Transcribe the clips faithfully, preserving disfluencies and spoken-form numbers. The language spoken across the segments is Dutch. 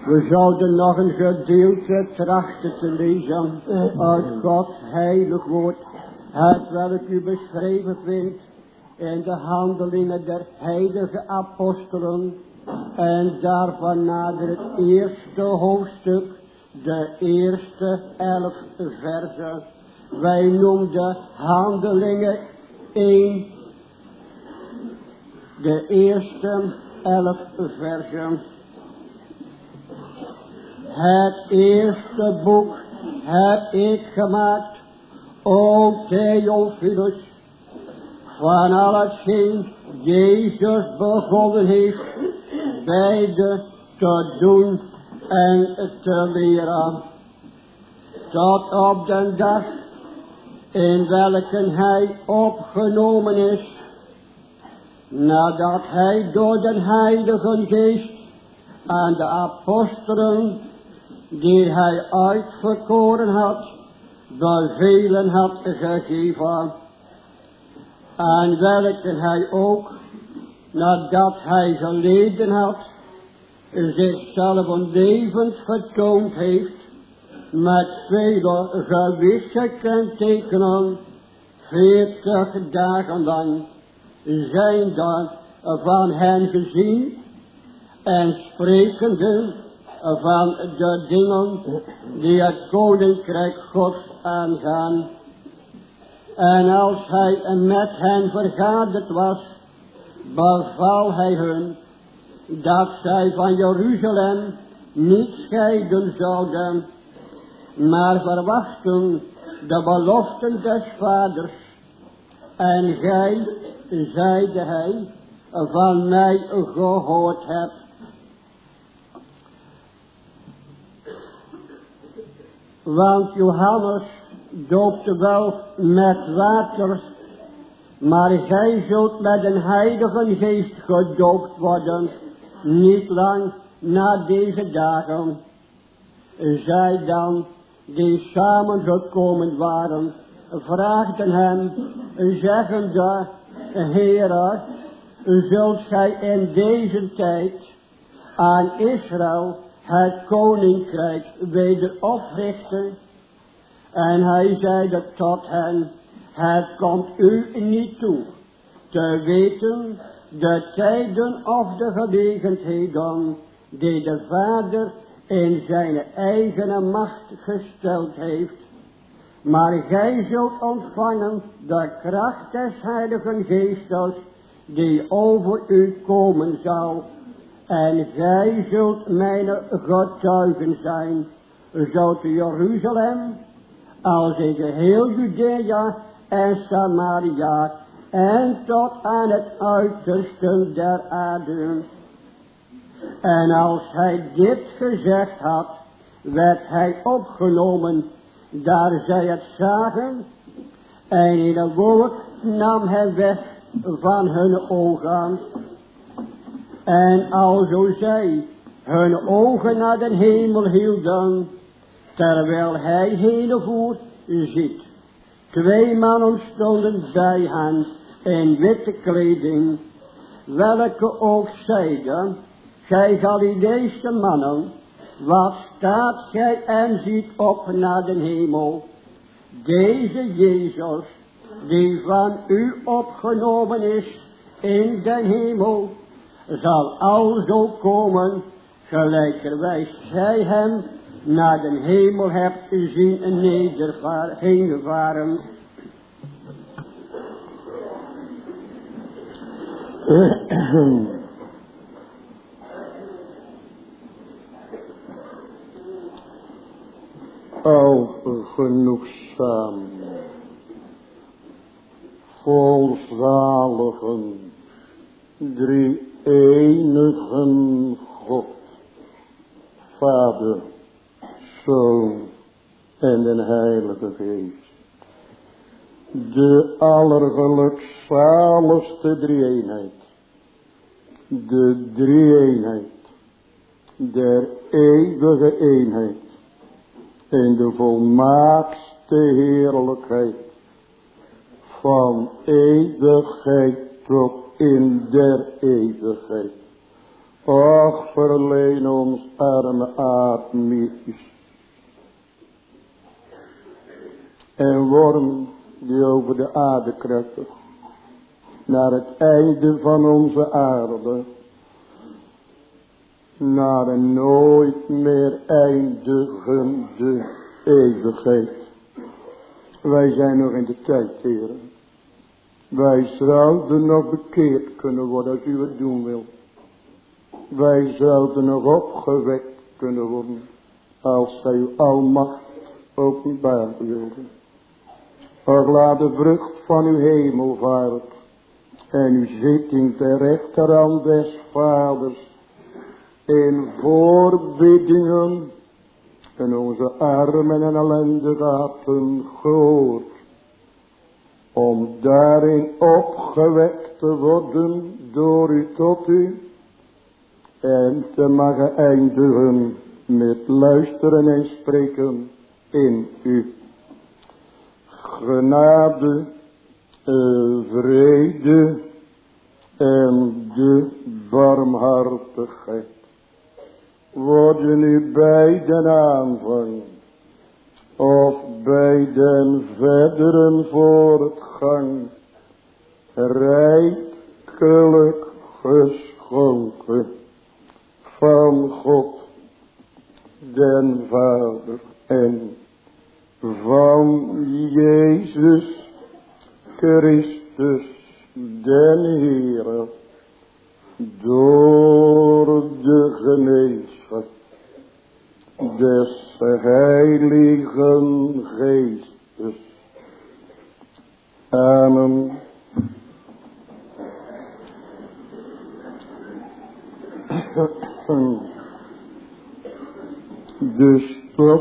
We zouden nog een gedeelte trachten te lezen uit Gods heilig woord, het welk u beschreven vindt in de handelingen der heilige apostelen en daarvan nader het eerste hoofdstuk, de eerste elf versen. Wij noemden handelingen één, de eerste elf versen. Het eerste boek heb ik gemaakt, o Theophilus, van al hetgeen Jezus begonnen heeft, beide te doen en te leren, tot op de dag in welke hij opgenomen is, nadat hij door de Heilige Geest aan de apostelen, die hij uitverkoren had, bevelen had gegeven, aan welke hij ook, nadat hij geleden had, zichzelf een levend vertoond heeft, met vele gewisse kentekenen, veertig dagen lang, zijn dan van hen gezien, en sprekende van de dingen die het koninkrijk Gods aangaan. En als hij met hen vergaderd was, beval hij hun dat zij van Jeruzalem niet scheiden zouden, maar verwachten de beloften des vaders. En gij, zeide hij, van mij gehoord hebt. Want Johannes doopte wel met water, maar gij zult met een heilige geest gedoopt worden, niet lang na deze dagen. Zij dan, die samengekomen waren, vraagden hem, zeggende, Heere, zult gij in deze tijd aan Israël het koninkrijk weder oprichten? En hij zeide tot hen, het komt u niet toe te weten de tijden of de gelegenheden die de Vader in zijn eigen macht gesteld heeft. Maar gij zult ontvangen de kracht des Heiligen Geestes die over u komen zal. En gij zult mijn getuigen zijn, zo te Jeruzalem, als in geheel Judea en Samaria, en tot aan het uiterste der aarde. En als hij dit gezegd had, werd hij opgenomen, daar zij het zagen, en in een wolk nam hij weg van hun ogen. En alzo zij hun ogen naar de hemel hielden, terwijl hij heen voer, ziet, twee mannen stonden bij hen in witte kleding, welke ook zeiden, gij Galileese mannen, wat staat gij en ziet op naar de hemel? Deze Jezus, die van u opgenomen is in de hemel, zal alzo komen, gelijkerwijs gij hem naar de hemel hebt zien nedervaren, heen varen. Al genoegzaam, volzaligen, drie-enigen God, Vader, Zoon en de Heilige Geest. De allergelukzaligste drie-eenheid, de drie-eenheid, der eeuwige eenheid, en de volmaakste heerlijkheid, van eeuwigheid tot in der eeuwigheid, Och, verleen ons arme aardmeertjes en wormen die over de aarde kruipen, naar het einde van onze aarde, naar een nooit meer eindigende eeuwigheid. Wij zijn nog in de tijd, heren. Wij zouden nog bekeerd kunnen worden als u het doen wil. Wij zouden nog opgewekt kunnen worden als zij uw almacht openbaar wilde. Och, laat de vrucht van uw hemelvaart en uw zitting ter rechterhand des Vaders in voorbiddingen en onze armen en ellendige harten gehoord, om daarin opgewekt te worden door u tot u en te mogen eindigen met luisteren en spreken in u. Genade, vrede en de barmhartigheid worden u bij den aanvang of bij den verderen voortgang rijkelijk geschonken van God den Vader en van Jezus Christus den Heere, door de gemeenschap des Heiligen Geestes. Amen. De stof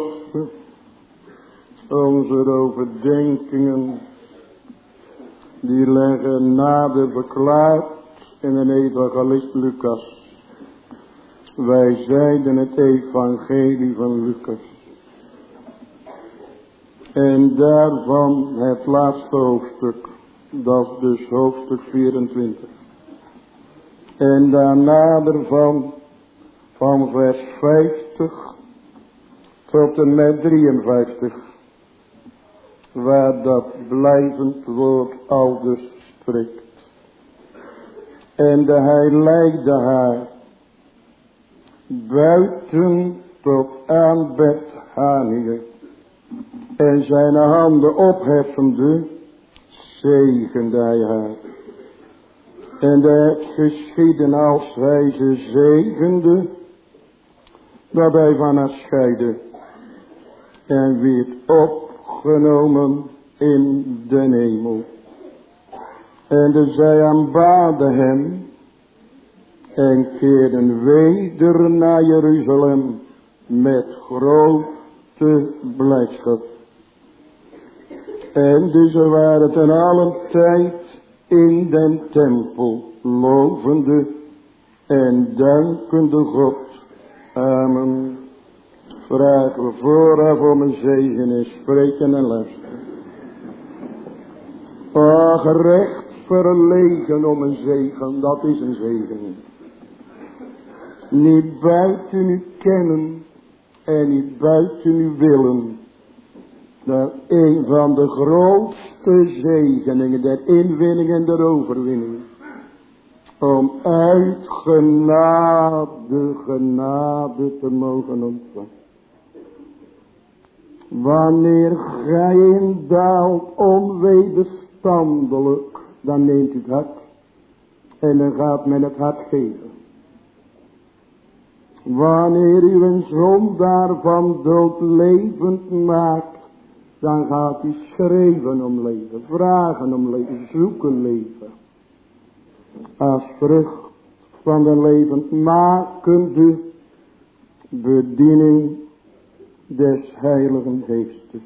onze overdenkingen, die leggen nader verklaard in de evangelist Lucas. Wij zeiden het evangelie van Lucas. En daarvan het laatste hoofdstuk, dat is dus hoofdstuk vierentwintig. En daarna ervan, van vers vijftig tot en met drieënvijftig. Waar dat blijvend woord aldus spreekt. En de hij leidde haar buiten tot aan Bethanië. En zijn handen opheffende zegende hij haar. En het geschiedde als hij ze zegende, dat hij van haar scheidde. En werd opgenomen in de hemel. En de zij aanbaden hem en keerden weder naar Jeruzalem met grote blijdschap. En dus waren ten allen tijd in den tempel lovende en dankende God. Amen. Vragen we vooraf om een zegen en spreken en luisteren. O, gerecht verlegen om een zegen, dat is een zegen. Niet buiten u kennen en niet buiten u willen. Dat een van de grootste zegeningen der inwinning en der overwinning. Om uit genade, genade te mogen ontvangen. Wanneer gij indaalt onwederstandelijk, dan neemt u het hart en dan gaat men het hart geven. Wanneer u een zondaar van dood levend maakt, dan gaat u schreeuwen om leven, vragen om leven, zoeken leven. Als vrucht van de levendmakende bediening des Heiligen Geestes.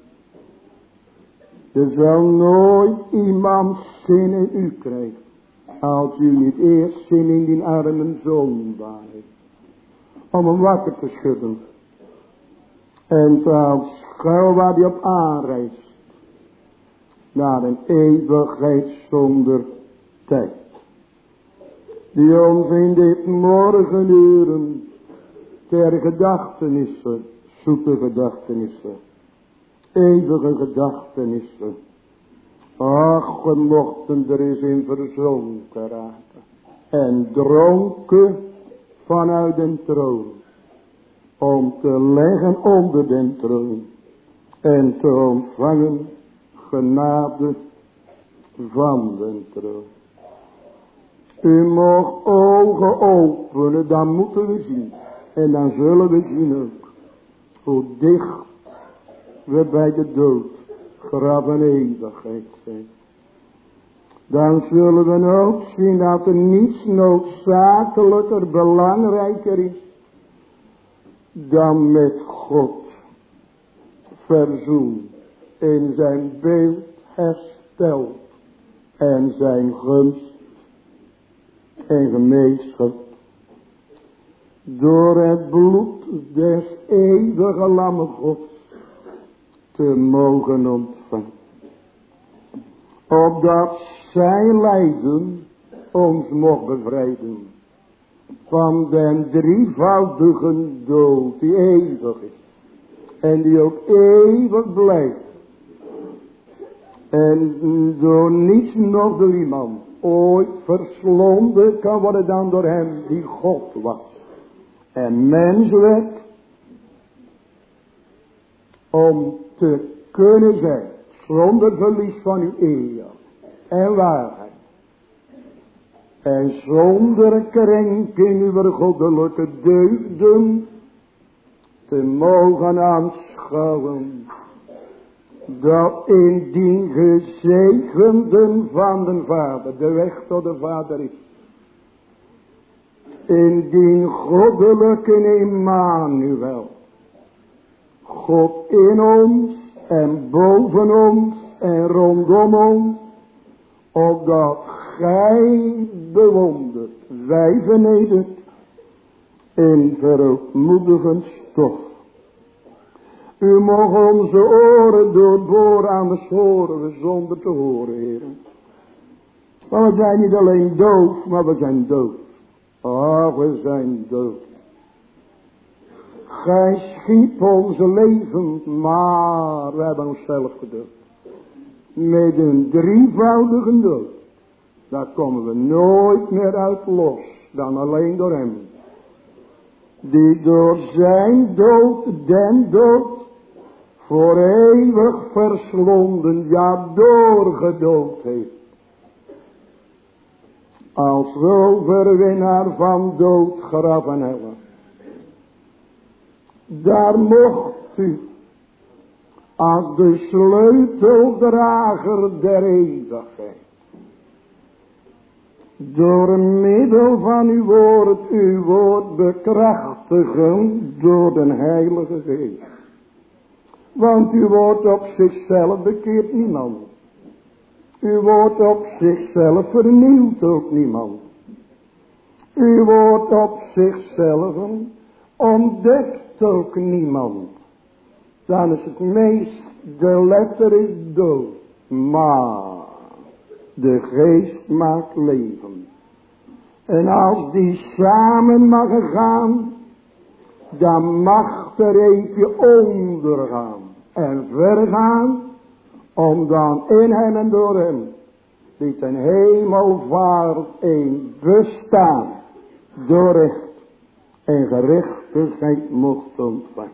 Er zal nooit iemand zin in u krijgen, als u niet eerst zin in die arme zondaar heeft. Om hem wakker te schudden. En te aanschouwen waar hij op aanreist. Naar een eeuwigheid zonder tijd. die ons in dit morgenuren ter gedachtenissen, zoete gedachtenissen, eeuwige gedachtenissen. Ach, we mochten er eens in verzonken raken en dronken vanuit den troon, om te leggen onder den troon en te ontvangen genade van den troon. U mag ogen openen, dan moeten we zien. En dan zullen we zien ook hoe dicht we bij de dood, graf en eeuwigheid zijn. Dan zullen we ook zien dat er niets noodzakelijker, belangrijker is dan met God verzoen, in zijn beeld hersteld en zijn gunst en gemeenschap door het bloed des eeuwige lammen Gods te mogen ontvangen. Opdat zijn lijden ons mocht bevrijden van den drievoudige dood die eeuwig is en die ook eeuwig blijft. En door niets nog door iemand ooit verslonden kan worden dan door hem die God was en mens werd, om te kunnen zijn zonder verlies van uw eer en waarheid en zonder krenking uw goddelijke deugden te mogen aanschouwen, dat in die gezegenden van de Vader de weg tot de Vader is. In die goddelijke Emmanuel, God in ons en boven ons en rondom ons, opdat gij bewondert, wij vernederd in verootmoedigend stof. U mag onze oren doorboren aan de sporen zonder te horen, heren. Maar we zijn niet alleen doof, maar we zijn dood. Ah, we zijn dood. Gij schiep onze leven, maar we hebben onszelf gedood. Met een drievoudige dood. Daar komen we nooit meer uit los, dan alleen door hem. Die door zijn dood, den dood, voor eeuwig verslonden, ja doorgedood heeft. Als overwinnaar van dood, graf en hel. Daar mocht u, als de sleuteldrager der eeuwigheid, door middel van uw woord, uw woord bekrachtigen door de Heilige Geest. Want uw woord op zichzelf bekeert niemand. Uw woord op zichzelf vernieuwt ook niemand. Uw woord op zichzelf ontdekt ook niemand. Dan is het meest, de letter is dood, maar de geest maakt leven. En als die samen mag gaan, dan mag er eentje ondergaan en vergaan, om dan in hem en door hem, die ten hemelvaart een bestaan, door recht en gerechtigheid mocht ontvangen.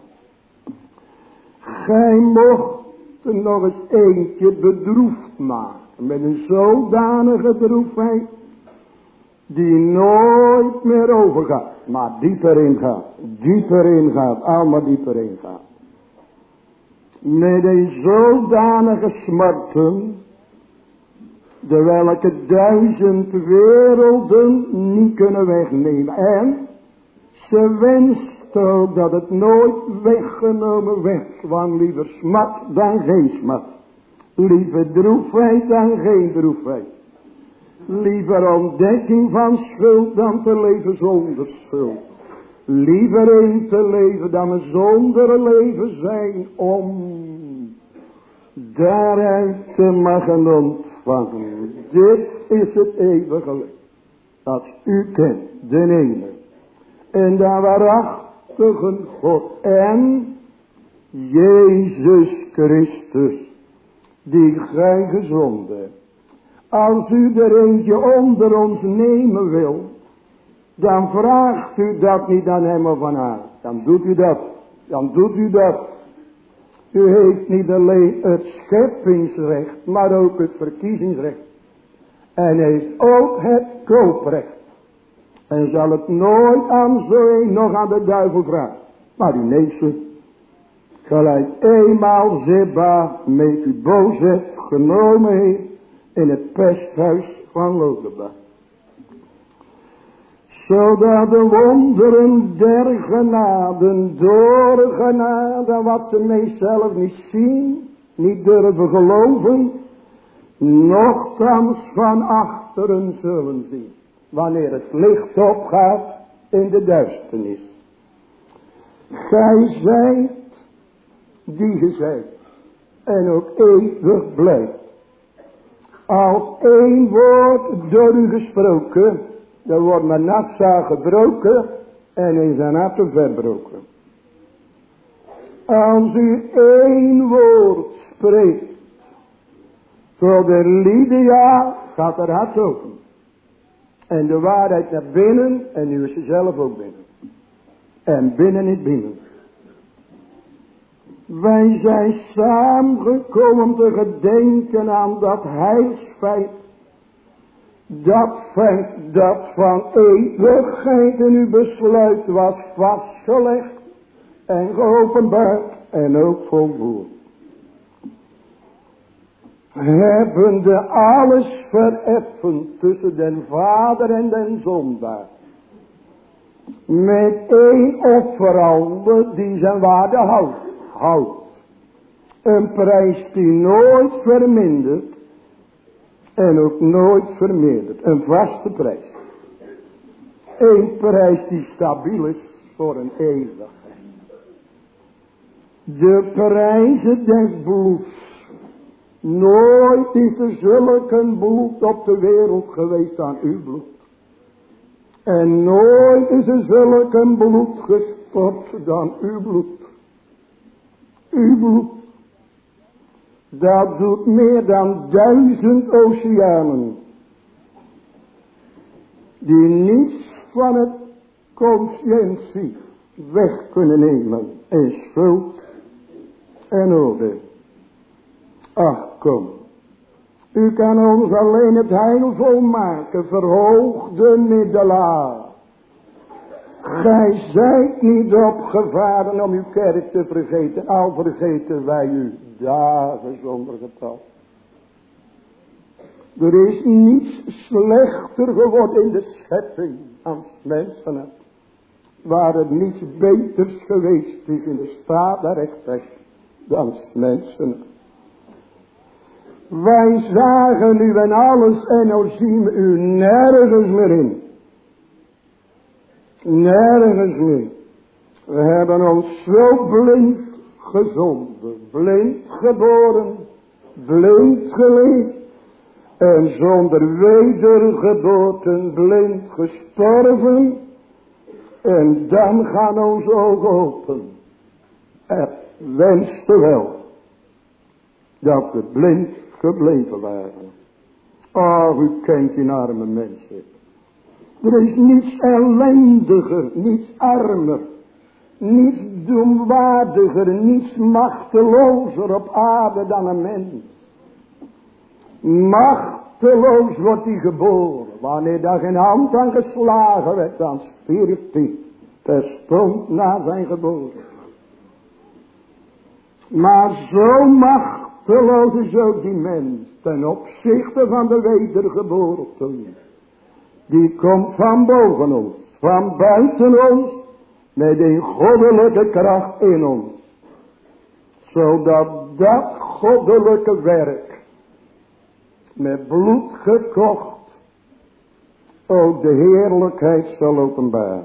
Gij mocht nog eens eentje bedroefd maken, met een zodanige droefheid, die nooit meer overgaat, maar dieper ingaat, dieper ingaat, allemaal dieper ingaat. Met een zodanige smarten, de welke duizend werelden niet kunnen wegnemen. En ze wenst ook dat het nooit weggenomen werd, want liever smat dan geen smat. Liever droefheid dan geen droefheid. Liever ontdekking van schuld dan te leven zonder schuld. Liever in te leven dan een zonder leven zijn, om daaruit te mogen ontvangen. Dit is het eeuwige leven. Als u kent, de ene. En de waarachtige God en Jezus Christus, die gij gezonden hebt. Als u er eentje onder ons nemen wil, dan vraagt u dat niet aan hem of aan haar. Dan doet u dat. Dan doet u dat. U heeft niet alleen het scheppingsrecht, maar ook het verkiezingsrecht. En heeft ook het kooprecht. En zal het nooit aan zo een nog aan de duivel vragen. Maar u neemt ze. Gelijk eenmaal Zeba met u Bozet genomen heeft in het pesthuis van Lodebar. Zodat de wonderen der genaden door genade, wat ze mezelf niet zien, niet durven geloven, nochtans van achteren zullen zien. Wanneer het licht opgaat in de duisternis. Gij zijt die ge zijt en ook eeuwig blijft. Als één woord door u gesproken, dan wordt mijn natsa gebroken en is zijn harten verbroken. Als u één woord spreekt tot de Lydia, gaat haar hart open. En de waarheid naar binnen en nu is ze zelf ook binnen. En binnen is binnen. Wij zijn samengekomen om te gedenken aan dat heilsfeit. Dat feit dat van eeuwigheid in uw besluit was vastgelegd en geopenbaard en ook volvoerd. Hebbende alles vereffend tussen den vader en den zondaar. Met één offerande die zijn waarde houdt. houdt. Een prijs die nooit vermindert. En ook nooit vermeerderd. Een vaste prijs. Een prijs die stabiel is voor een eeuwigheid. De prijzen des bloeds. Nooit is er zulke bloed op de wereld geweest aan uw bloed. En nooit is er zulke bloed gestort dan uw bloed. Uw bloed. Dat doet meer dan duizend oceanen. Die niets van het conscientie weg kunnen nemen. En schuld en oordeel. Ach kom. U kan ons alleen het heil volmaken. Verhoog de middelaar. Gij zijt niet opgevaren om uw kerk te vergeten. Al vergeten wij u dagen zonder getal. Er is niets slechter geworden in de schepping als mensen het. Waar het niets beters geweest is in de staat der rechtheid dan mensen het. Wij zagen u en alles en nou zien we u nergens meer in. Nergens meer. We hebben ons zo blind gezonden, blind geboren, blind geleefd en zonder wedergeboorte blind gestorven en dan gaan onze ogen open. Het wenste wel dat we blind gebleven waren. Oh, u kent die arme mensen. Er is niets ellendiger, niets armer, niets doemwaardiger, niets machtelozer op aarde dan een mens. Machteloos wordt hij geboren. Wanneer daar geen hand aan geslagen werd, dan stierf hij terstond na zijn geboorte. Maar zo machteloos is ook die mens ten opzichte van de wedergeboorte. Die komt van boven ons, van buiten ons, met een goddelijke kracht in ons. Zodat dat goddelijke werk, met bloed gekocht, ook de heerlijkheid zal openbaren.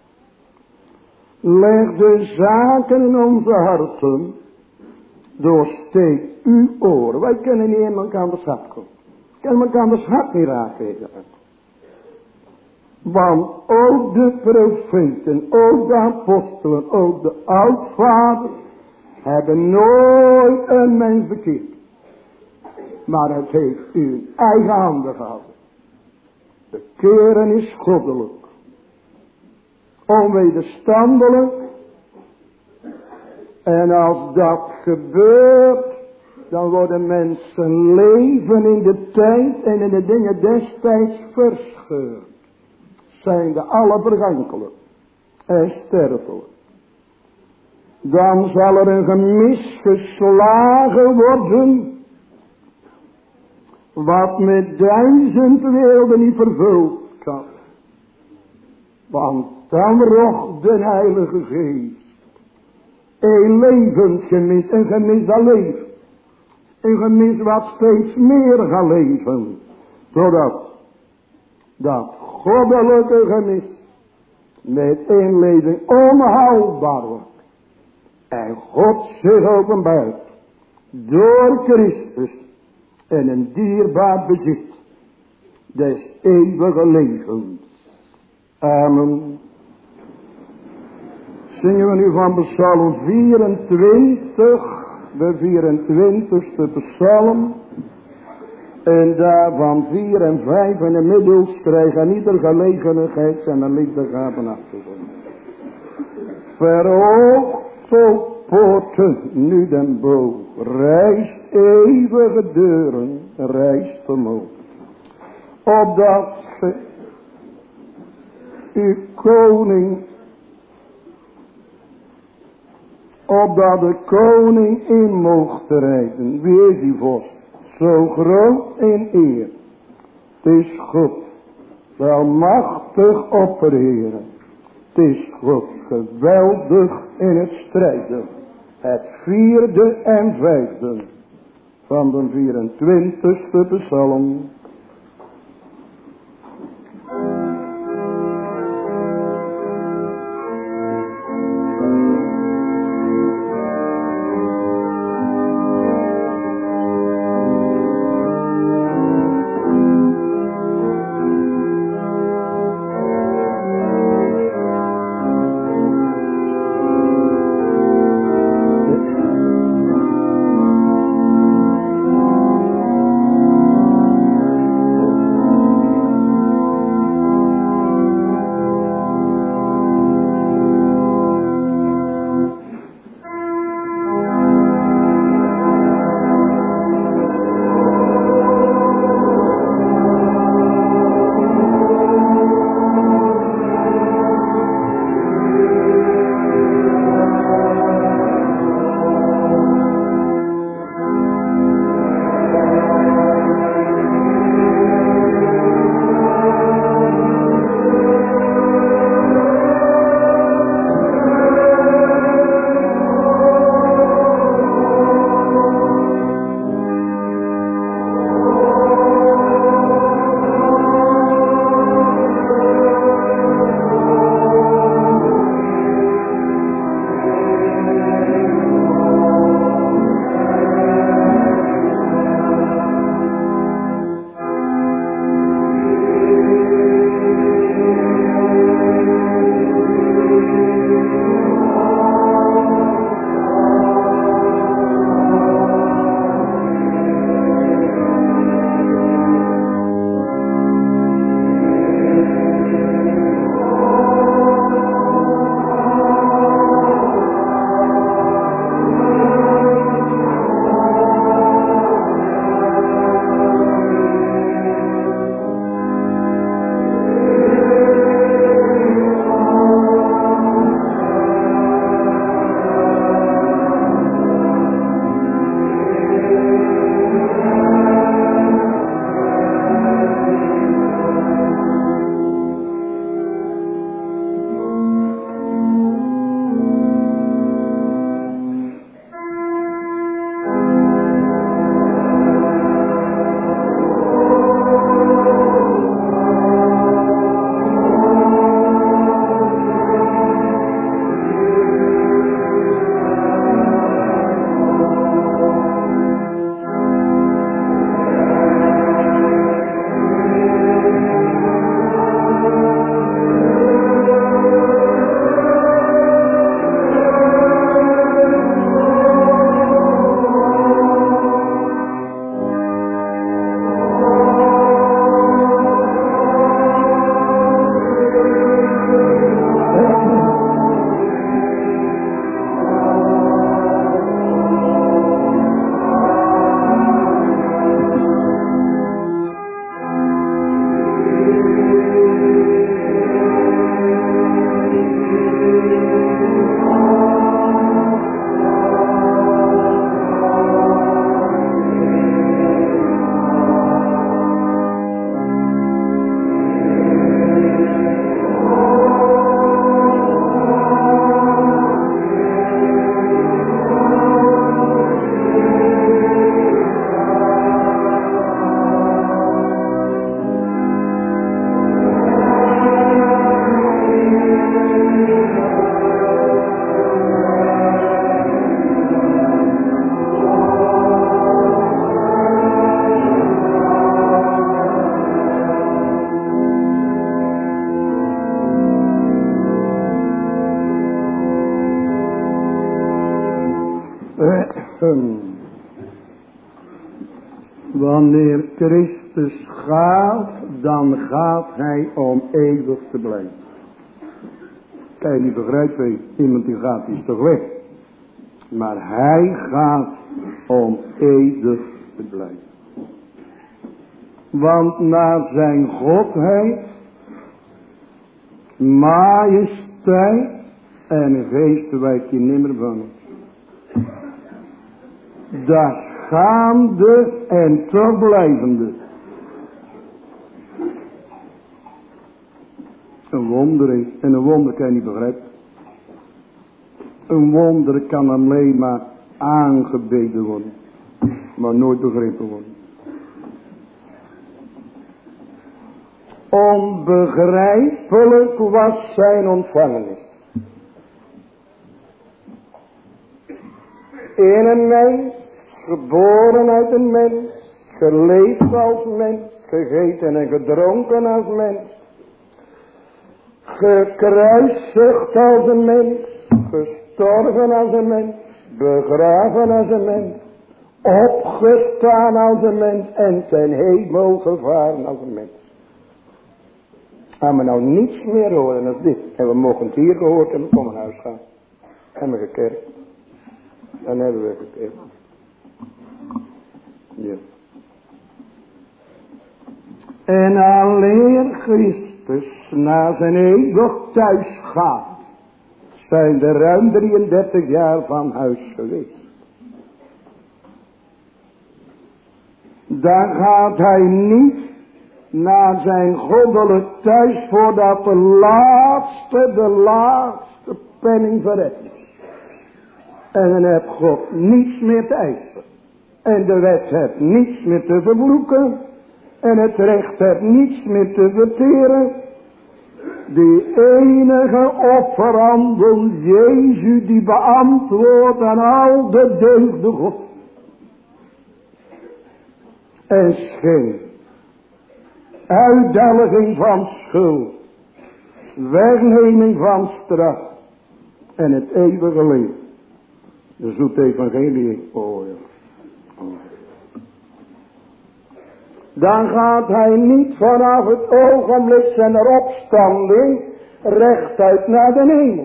Leg de zaken in onze harten, doorsteek uw oren. Wij kunnen niet in elkaar de schat komen. We kunnen elkaar de schat niet raken. Want ook de profeten, ook de apostelen, ook de oudvaders hebben nooit een mens bekeerd. Maar het heeft u in eigen handen gehouden. Bekeren is goddelijk. Onwederstandelijk. En als dat gebeurt, dan worden mensen leven in de tijd en in de dingen destijds verscheurd. Zijn de alle vergankelijk en sterfelijk. Dan zal er een gemis geslagen worden, wat met duizend werelden niet vervuld kan. Want dan rocht de Heilige Geest een levensgemis, een gemis dat leeft. Een gemis wat steeds meer gaat leven. Zodat dat goddelijke gemis met inleving onhoudbaar wordt. En God zich openbaart door Christus en een dierbaar bezit des eeuwige levens. Amen. Zingen we nu van Psalm vierentwintig, de vierentwintigste psalm. En daarvan vier en vijf in de middels krijgen ieder gelegenheid zijn liefdegaven af te doen. Verhoogd, o poorten, nu den boog, rijst eeuwige deuren, rijst omhoog. Opdat ge uw koning, opdat de koning in mocht rijden. Wie is die vorst? Zo groot in eer. Het is God, wel machtig opperheren. Het is God, geweldig in het strijden. Het vierde en vijfde van de vierentwintigste psalm. Wanneer Christus gaat, dan gaat hij om eeuwig te blijven. Kan je niet begrijpen, iemand die gaat is toch weg. Maar hij gaat om eeuwig te blijven. Want naar zijn godheid, majesteit en geest wijkt hij nimmer van. Dat gaande en toch blijvende. Een wonder is, en een wonder kan je niet begrijpen. Een wonder kan alleen maar aangebeden worden, maar nooit begrepen worden. Onbegrijpelijk was zijn ontvangenis. In een mens, geboren uit een mens, geleefd als mens, gegeten en gedronken als mens, gekruisigd als een mens, gestorven als een mens, begraven als een mens, opgestaan als een mens en ten hemel gevaren als een mens. Gaan we nou niets meer horen dan dit. En we mogen het hier gehoord en we komen naar huis gaan. En we gekerkt. Dan hebben we gekerkt. Ja. En alleen Christus naar zijn eeuwig thuis gaat, zijn er ruim drieëndertig jaar van huis geweest. Daar gaat hij niet naar zijn goddelijk thuis voordat de laatste, de laatste penning verrekt is. En dan heeft God niets meer te eisen. En de wet heeft niets meer te verbloeken. En het recht heeft niets meer te verteren. Die enige offerhandel Jezus die beantwoordt aan al de deugden God. En schenkt uitdelging van schuld, wegneming van straf en het eeuwige leven. De zoete evangelie. Oh ja. Oh. Dan gaat hij niet vanaf het ogenblik zijn opstanding rechtuit naar de hemel.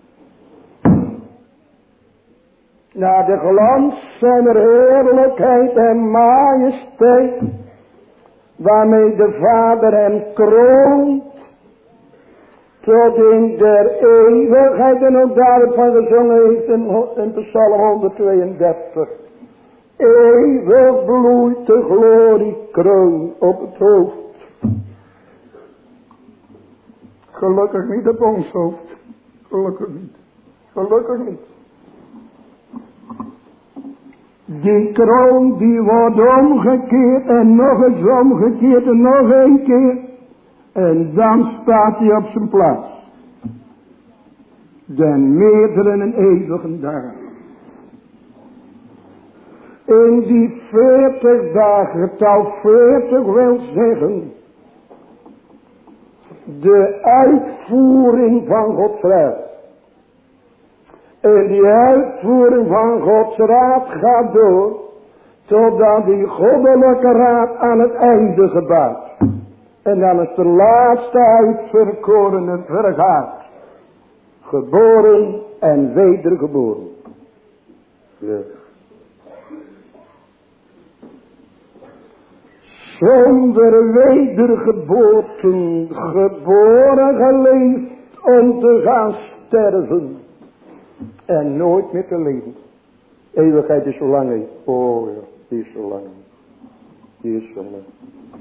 Naar de glans zijner heerlijkheid en majesteit, waarmee de Vader hem kroont, tot in der eeuwigheid, en ook daarvan gezongen heeft in, in Psalm honderdtweeëndertig. Eeuwig bloeit de gloriekroon op het hoofd. Gelukkig niet op ons hoofd. Gelukkig niet. Gelukkig niet. Die kroon die wordt omgekeerd en nog eens omgekeerd en nog een keer. En dan staat hij op zijn plaats. Den meerdere en eeuwige dagen. In die veertig dagen, getal veertig wil zeggen, de uitvoering van Gods raad. En die uitvoering van Gods raad gaat door, totdat die goddelijke raad aan het einde gebaat. En dan is de laatste uitverkorene vergaat. Geboren en wedergeboren. Ja. Zonder wedergeboorten, geboren geleefd om te gaan sterven. En nooit meer te leven. Eeuwigheid is zo lang heen. Oh ja, die is zo lang. Die is zo lang.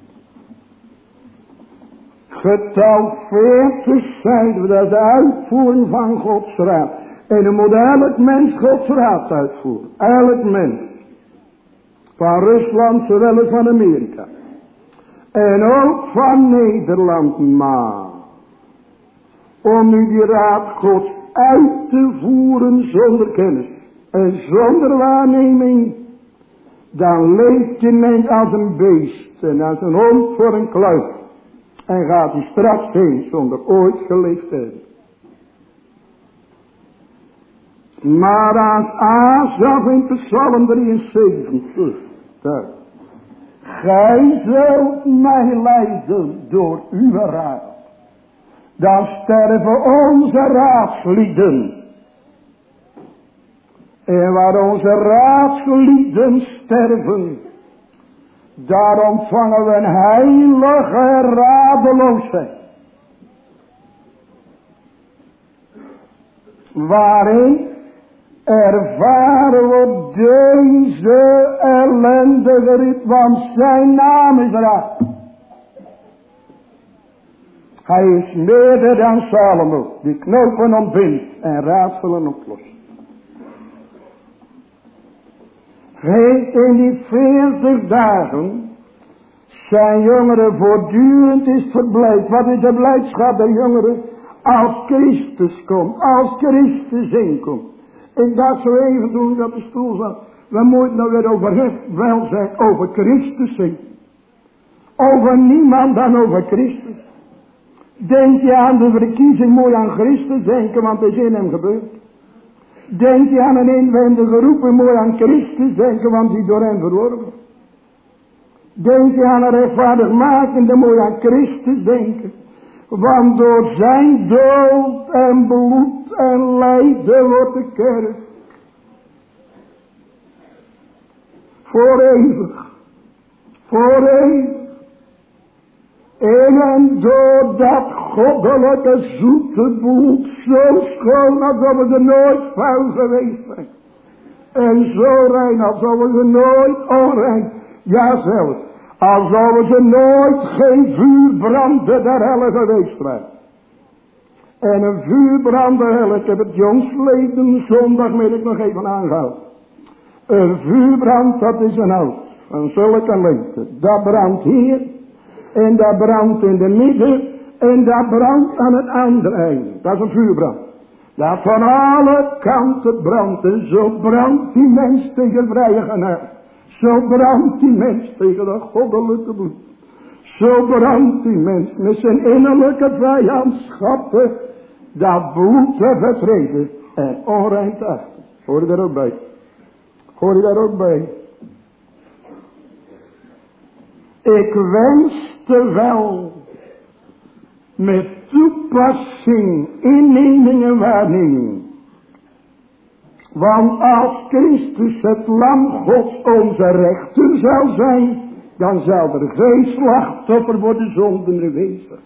Getal veertig zeiden we, dat is de uitvoering van Gods raad. En dan moet elk mens Gods raad uitvoeren. Elk mens. Van Rusland zowel als van Amerika. En ook van Nederland, maar. Om nu die raad Gods uit te voeren zonder kennis. En zonder waarneming. Dan leeft je mens als een beest. En als een hond voor een kluif. En gaat hij straks heen zonder ooit geleefd te hebben. Maar als Asaf in Psalm drieënzeventig, daar. Gij zult mij leiden door uw raad. Dan sterven onze raadslieden. En waar onze raadslieden sterven, daar ontvangen we een heilige radeloosheid. Waarin ervaren we deze ellendige rit, want zijn naam is raad. Hij is meerder dan Salomo, die knopen ontbindt en raadselen oplost. Heeft in die veertig dagen zijn jongeren voortdurend is verblijd. Wat is de blijdschap der jongeren? Als Christus komt, als Christus inkomt. Ik dacht zo even toen ik op de stoel zat, we moeten nou weer over het welzijn, over Christus zingen. Over niemand dan over Christus. Denk je aan de verkiezing, moet je aan Christus denken, want het is in hem gebeurd. Denk je aan een inwendige roeping, moet je aan Christus denken, want die door hem verworven. Denk je aan een rechtvaardig maken, dan moet je aan Christus denken. Want door zijn dood en bloed en lijden wordt de kerk voor eeuwig, voor eeuwig. In en door dat goddelijke zoete bloed, zo schoon alsof we er nooit vuil geweest zijn. En zo rein alsof we er nooit onrein, ja zelfs, alsof we er nooit geen vuurbranden der helle geweest waren. En een vuurbrand der helle, ik heb het jongstleden zondagmiddag nog even aangehaald. Een vuurbrand, dat is een hout van zulke lengte. Dat brandt hier. En dat brandt in de midden. En dat brandt aan het andere einde. Dat is een vuurbrand. Dat van alle kanten brandt. En zo brandt die mens tegen vrije genade. Zo brandt die mens tegen de goddelijke bloed. Zo brandt die mens met zijn innerlijke vijandschappen. Dat bloed te vertreden. En onrein te achten. Hoor je daar ook bij? Hoor je daar ook bij? Ik wenste wel met toepassing, inneming en waarneming. Want als Christus het lam Gods onze rechter zou zijn, dan zou er geen slachtoffer voor de zonden wezen.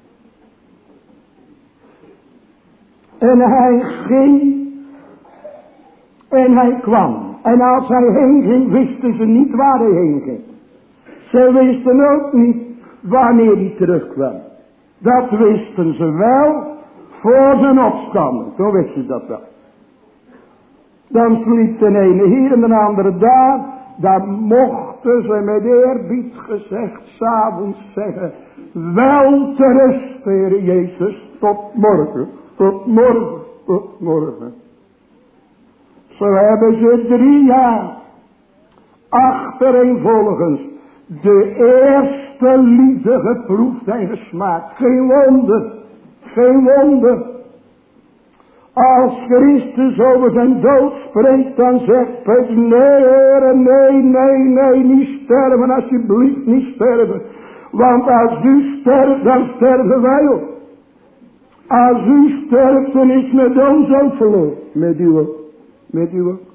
En hij ging en hij kwam. En als hij heen ging, wisten ze niet waar hij heen ging. Ze wisten ook niet wanneer hij terugkwam. Dat wisten ze wel voor zijn opstanding. Zo wisten ze dat wel. Dan sliep de ene hier en de andere daar. Dan mochten ze met eerbied gezegd 's avonds zeggen: wel te rust, Heer Jezus, tot morgen, tot morgen, tot morgen. Zo hebben ze drie jaar achtereenvolgens de eerste liefde geproefd en gesmaakt. Geen wonder, geen wonder. Als Christus over zijn dood spreekt, dan zegt Petrus: nee, Heer, nee, nee, nee, niet sterven, alsjeblieft, niet sterven. Want als u sterft, dan sterven wij ook. Als u sterft, dan is met ons ook verloren. Met u ook. Met u ook.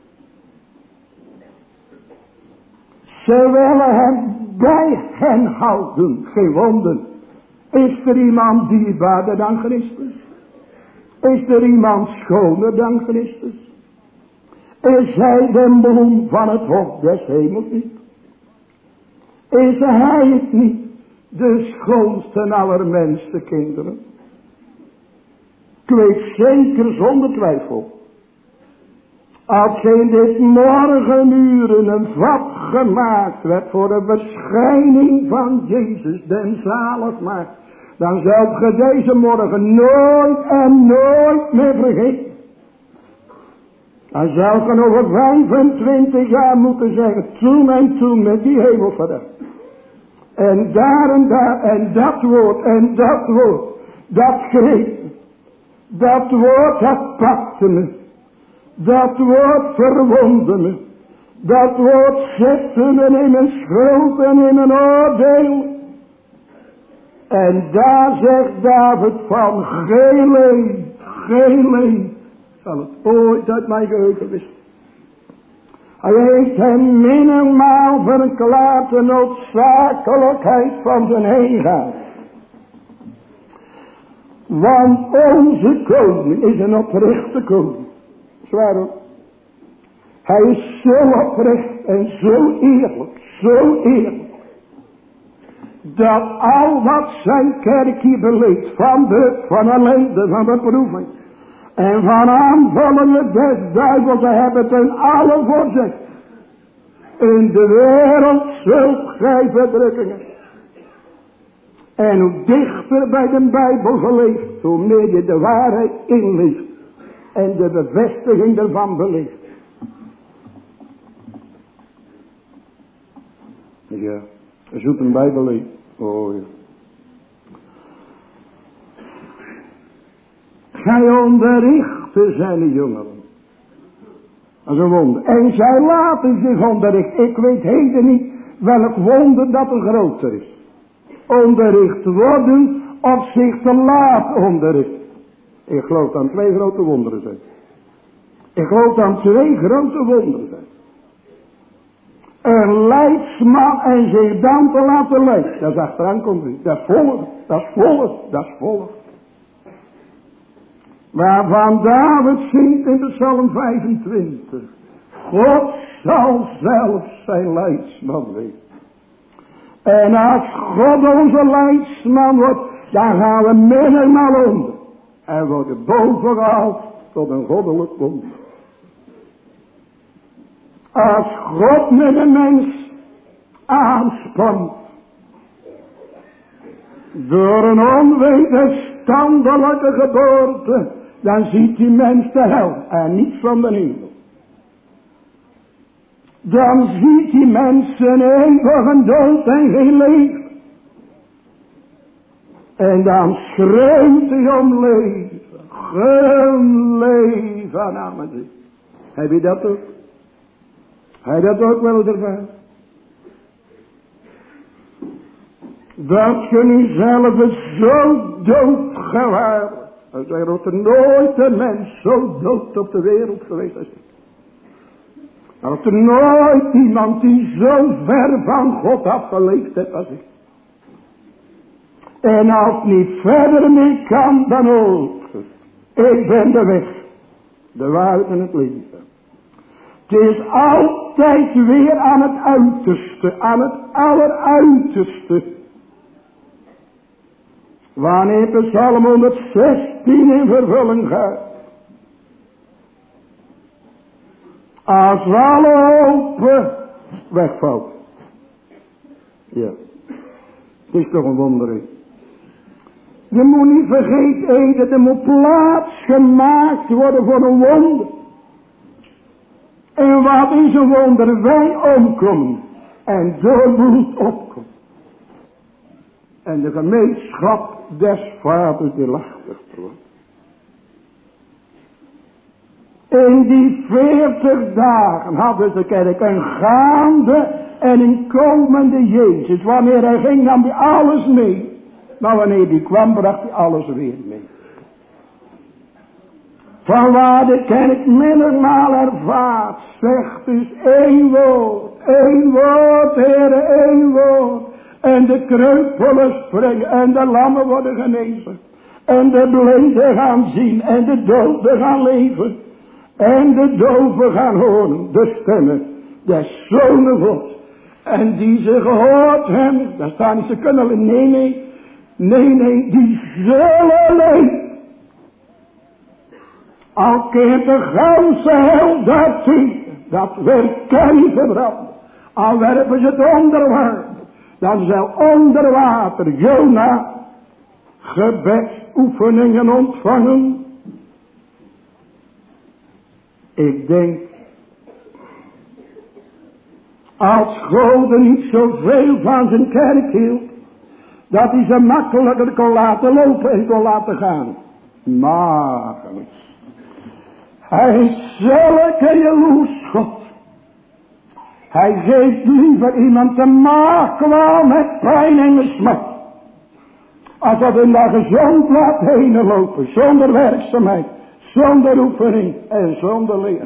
Ze willen hem bij hen houden. Geen wonder. Is er iemand dierbaarder dan Christus? Is er iemand schoner dan Christus? Is hij de bloem van het hof des hemels niet? Is hij het niet, de schoonste aller mensenkinderen? Ik weet zeker zonder twijfel, als in dit morgenuren een vat gemaakt werd voor de verschijning van Jezus, den zaligmaker, dan zult ge deze morgen nooit en nooit meer vergeten. Dan zou je over vijfentwintig jaar moeten zeggen: toen en toen met die hemelvader. En daar en daar en dat woord en dat woord, dat greep, dat woord dat pakte me. Dat woord verwondde me. Dat woord zette me in mijn schuld en in mijn oordeel. En daar zegt David van, geen leed, geen leed zal het ooit uit mijn geheugen wissen. Hij heeft hem menigmaal verklaard de noodzakelijkheid van zijn heengaan. Want onze koning is een oprechte koning. Zwaar hoor. Hij is zo oprecht en zo eerlijk, zo eerlijk. Dat al wat zijn kerk hier beleeft, van de, van ellende, van beproeving en van aanvallen des duivels, ze hebben ten alle voorzet. In de wereld zult gij verdrukkingen. En hoe dichter bij de Bijbel geleefd, hoe meer je de waarheid inleeft en de bevestiging ervan beleeft. Ja, zoek een Bijbel in. Oh ja. Gij onderrichtte zijn jongeren. Dat is een wonder. En zij laten zich onderrichten. Ik weet heden niet welk wonder dat er groter is. Onderricht worden of zich te laat onderrichten. Ik geloof dat twee grote wonderen zijn. Ik geloof dat twee grote wonderen zijn. Een leidsman en zich dan te laten leiden. Dat is achteraan komt u. Dat is volg. Dat is volg. Dat is volg. Waarvan David zingt in de Psalm vijfentwintig. God zal zelf zijn leidsman wezen. En als God onze leidsman wordt, dan gaan we menigmaal onder. En worden bovenal tot een goddelijk wonder. Als God met een mens aanspant. Door een onwederstandelijke geboorte. Dan ziet die mens de hel en niet van de hemel. Dan ziet die mens een eeuwige dood en geen leven. En dan schreeuwt hij om leven. Geen leven aan Amen. Heb je dat ook? Heb je dat ook wel ervaren? Dat je nu zelf zo dood gewaar. Dan zeg je dat er nooit een mens zo dood op de wereld geweest is. Dat er nooit iemand die zo ver van God afgeleefd heeft als ik. En als niet verder mee kan dan ook. Ik ben de weg, de waarheid en het leven. Het is altijd weer aan het uiterste, aan het alleruiterste. Wanneer de Psalm honderdzestien in vervulling gaat. Als alle hoop wegvalt. Ja. Het is toch een wonder. Je moet niet vergeten dat er moet plaats gemaakt worden voor een wonder. En wat is een wonder? Wij omkomen. En door bloed opkomen. En de gemeenschap des vaders die lachtig wordt. In die veertig dagen hadden ze kerk een gaande en een komende Jezus. Wanneer hij ging nam hij alles mee. Maar wanneer hij kwam bracht hij alles weer mee. Vanwaar de kerk menigmaal ervaart. Zegt dus één woord. één woord, Heere, één woord. En de kreupelen springen en de lammen worden genezen. En de blinden gaan zien en de doden gaan leven. En de doven gaan horen de stemmen des Zonen Gods. En die ze gehoord hebben, daar staan niet, ze kunnen alleen, nee, nee, nee, nee, die zullen leven. Al keert de ganse hel daartoe, dat werk kan niet verbranden. Al werpen ze het onder water, dan zal onder water Jona gebedsoefeningen ontvangen. Ik denk, als God er niet zoveel van zijn kerk hield, dat hij ze makkelijker kon laten lopen en kon laten gaan. Maar, Hij is zulke jaloers God. Hij geeft liever iemand te maken wel met pijn en smart. Als dat hem daar gezond laat heen lopen. Zonder werkzaamheid. Zonder oefening. En zonder leer.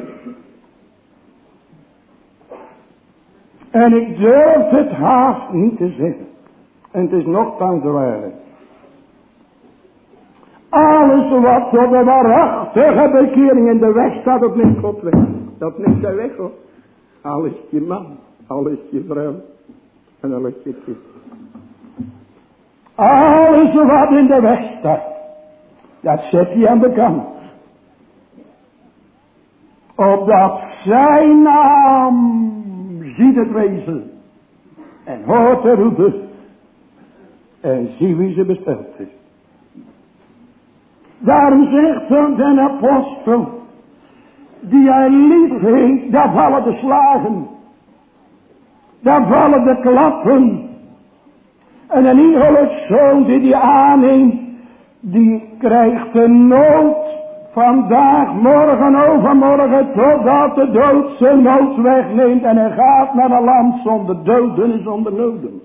En ik durf het haast niet te zeggen. En het is nogthans de waarheid. Alles wat tot de waarachtige bekering in de weg staat, dat neemt God weg. Dat neemt hij weg hoor. Al is het je man, al is het je vrouw en al is het je kind. Alles wat in de weg staat, dat zet hij aan de kant. Opdat zijn naam ziet het wezen en hoort de roepen en zie wie ze besteld is. Daarom zegt dan de apostel, die hij lief heeft, daar vallen de slagen, daar vallen de klappen. En een ingelukzoon die die aanneemt, die krijgt de nood vandaag, morgen, overmorgen, totdat de dood zijn nood wegneemt. En hij gaat naar een land zonder doden en zonder noden.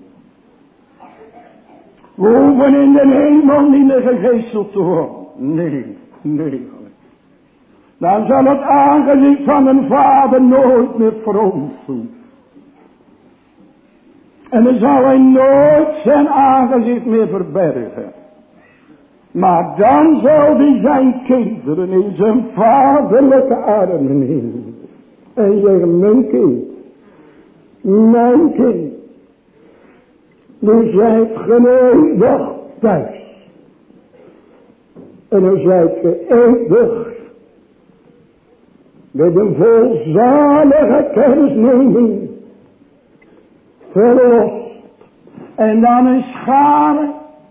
We hoeven in de hemel niet meer gegeesteld te worden. Nee, nee. Dan zal het aangezicht van een vader nooit meer fronsen. En dan zal hij nooit zijn aangezicht meer verbergen. Maar dan zal hij zijn kinderen in zijn vaderlijke armen nemen. En zeggen, mijn kind, mijn kind, nu zijt ge eeuwig thuis. En dan zijt ge eeuwig met een volzalige kennisneming verlost. En dan een schare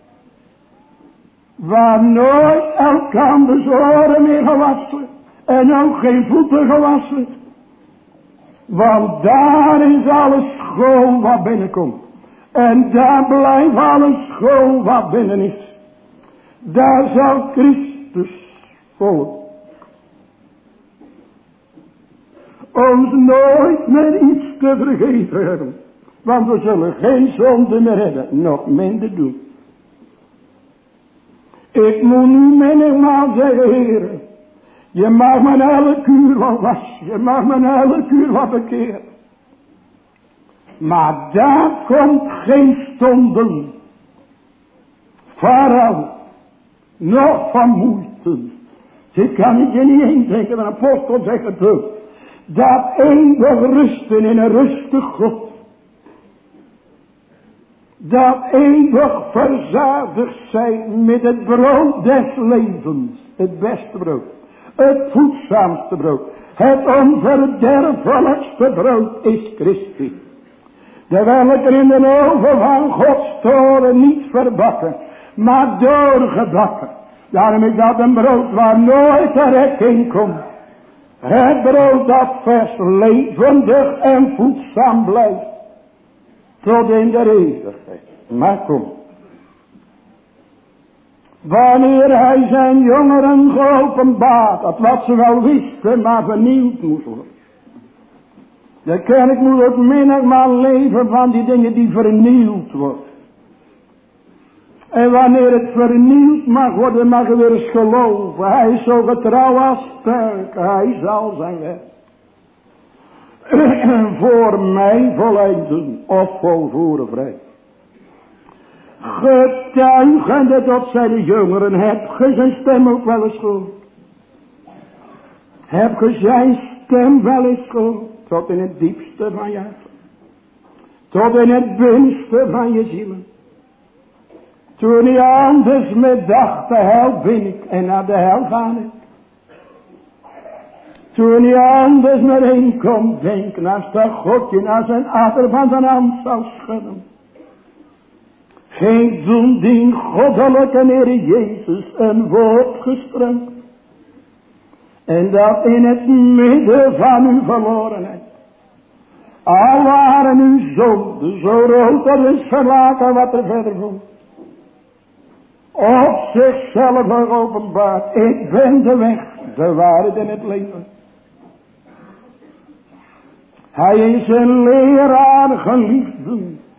waar nooit elkanders oren meer gewassen en ook geen voeten gewassen. Want daar is alles schoon wat binnenkomt. En daar blijft alles schoon wat binnen is. Daar zal Christus volgen. Ons nooit meer iets te vergeven hebben. Want we zullen geen zonde meer hebben. Nog minder doen. Ik moet nu menigmaal zeggen, Heer. Je mag me elk uur wat wassen. Je mag me elk uur wat bekeren. Maar daar komt geen stonden. Vaarwel. Nog van moeite. Dit kan ik je niet indenken. De apostel zegt het ook. Dat eeuwig rusten in een rustig God. Dat eeuwig verzadigd zijn met het brood des levens. Het beste brood. Het voedzaamste brood. Het onverderfelijkste brood is Christus. De welke in de oven van Gods toren niet verbakken, maar doorgebakken. Daarom is dat een brood waar nooit een rek in komt. Het brood dat vers levendig en voedzaam blijft. Tot in de eeuwigheid. Maar kom. Wanneer hij zijn jongeren geopenbaard had, wat ze wel wisten, maar vernieuwd moest worden. De kerk moet ook menigmaal leven van die dingen die vernieuwd worden. En wanneer het vernieuwd mag worden, mag je weer eens geloven. Hij is zo getrouw als sterk. Hij zal zijn werk voor mij volleinden of volvoeren vrij. Getuigende tot zijn jongeren, heb ge zijn stem ook wel eens gehoord? Heb ge zijn stem wel eens gehoord? Tot in het diepste van je hart. Tot in het binnenste van je zielen. Toen je anders met dacht, de hel bin ik en naar de hel gaan ik. Toen je anders met heen komt denken, als dat Godje naar zijn ader van zijn hand zal schudden. Geen zoen die goddelijke Heer Jezus een woord gesproken. En dat in het midden van uw verlorenheid. Al waren uw zonden zo rood dat is verlaken wat er verder komt. op zichzelf geopenbaard. Ik ben de weg, de waarheid en het leven. Hij is een leraar geliefde,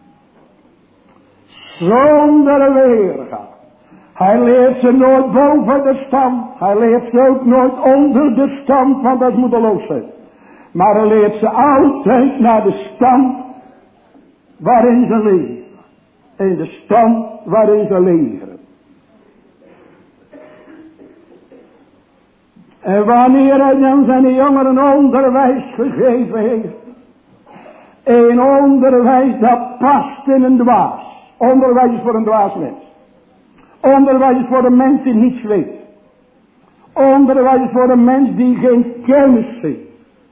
zonder weerga. Hij leert ze nooit boven de stand. Hij leert ze ook nooit onder de stand, want dat is moedeloos zijn. Maar hij leert ze altijd naar de stand waarin ze leven. In de stand waarin ze leren. En wanneer hij dan zijn jongeren onderwijs gegeven heeft. Een onderwijs dat past in een dwaas. Onderwijs is voor een dwaas mens. Onderwijs is voor een mens die niets weet. Onderwijs is voor een mens die geen kennis heeft.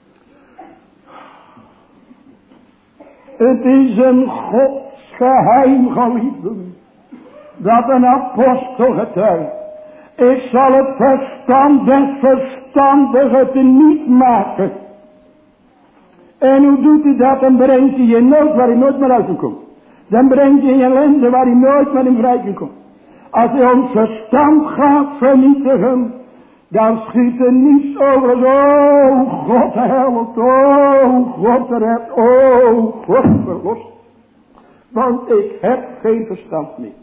Het is een godsgeheim, geliefden, dat een apostel getuigt. Ik zal het verstand des verstandigen te niet maken. En hoe doet hij dat? Dan brengt hij je in nood waar hij nooit meer uit kan komen. Dan brengt hij in ellende waar hij nooit meer in vrij kan komen. Als hij ons verstand gaat vernietigen, dan schiet er niets over. Oh, God helpt. Oh, God redt. Oh, God verlost. Want ik heb geen verstand meer.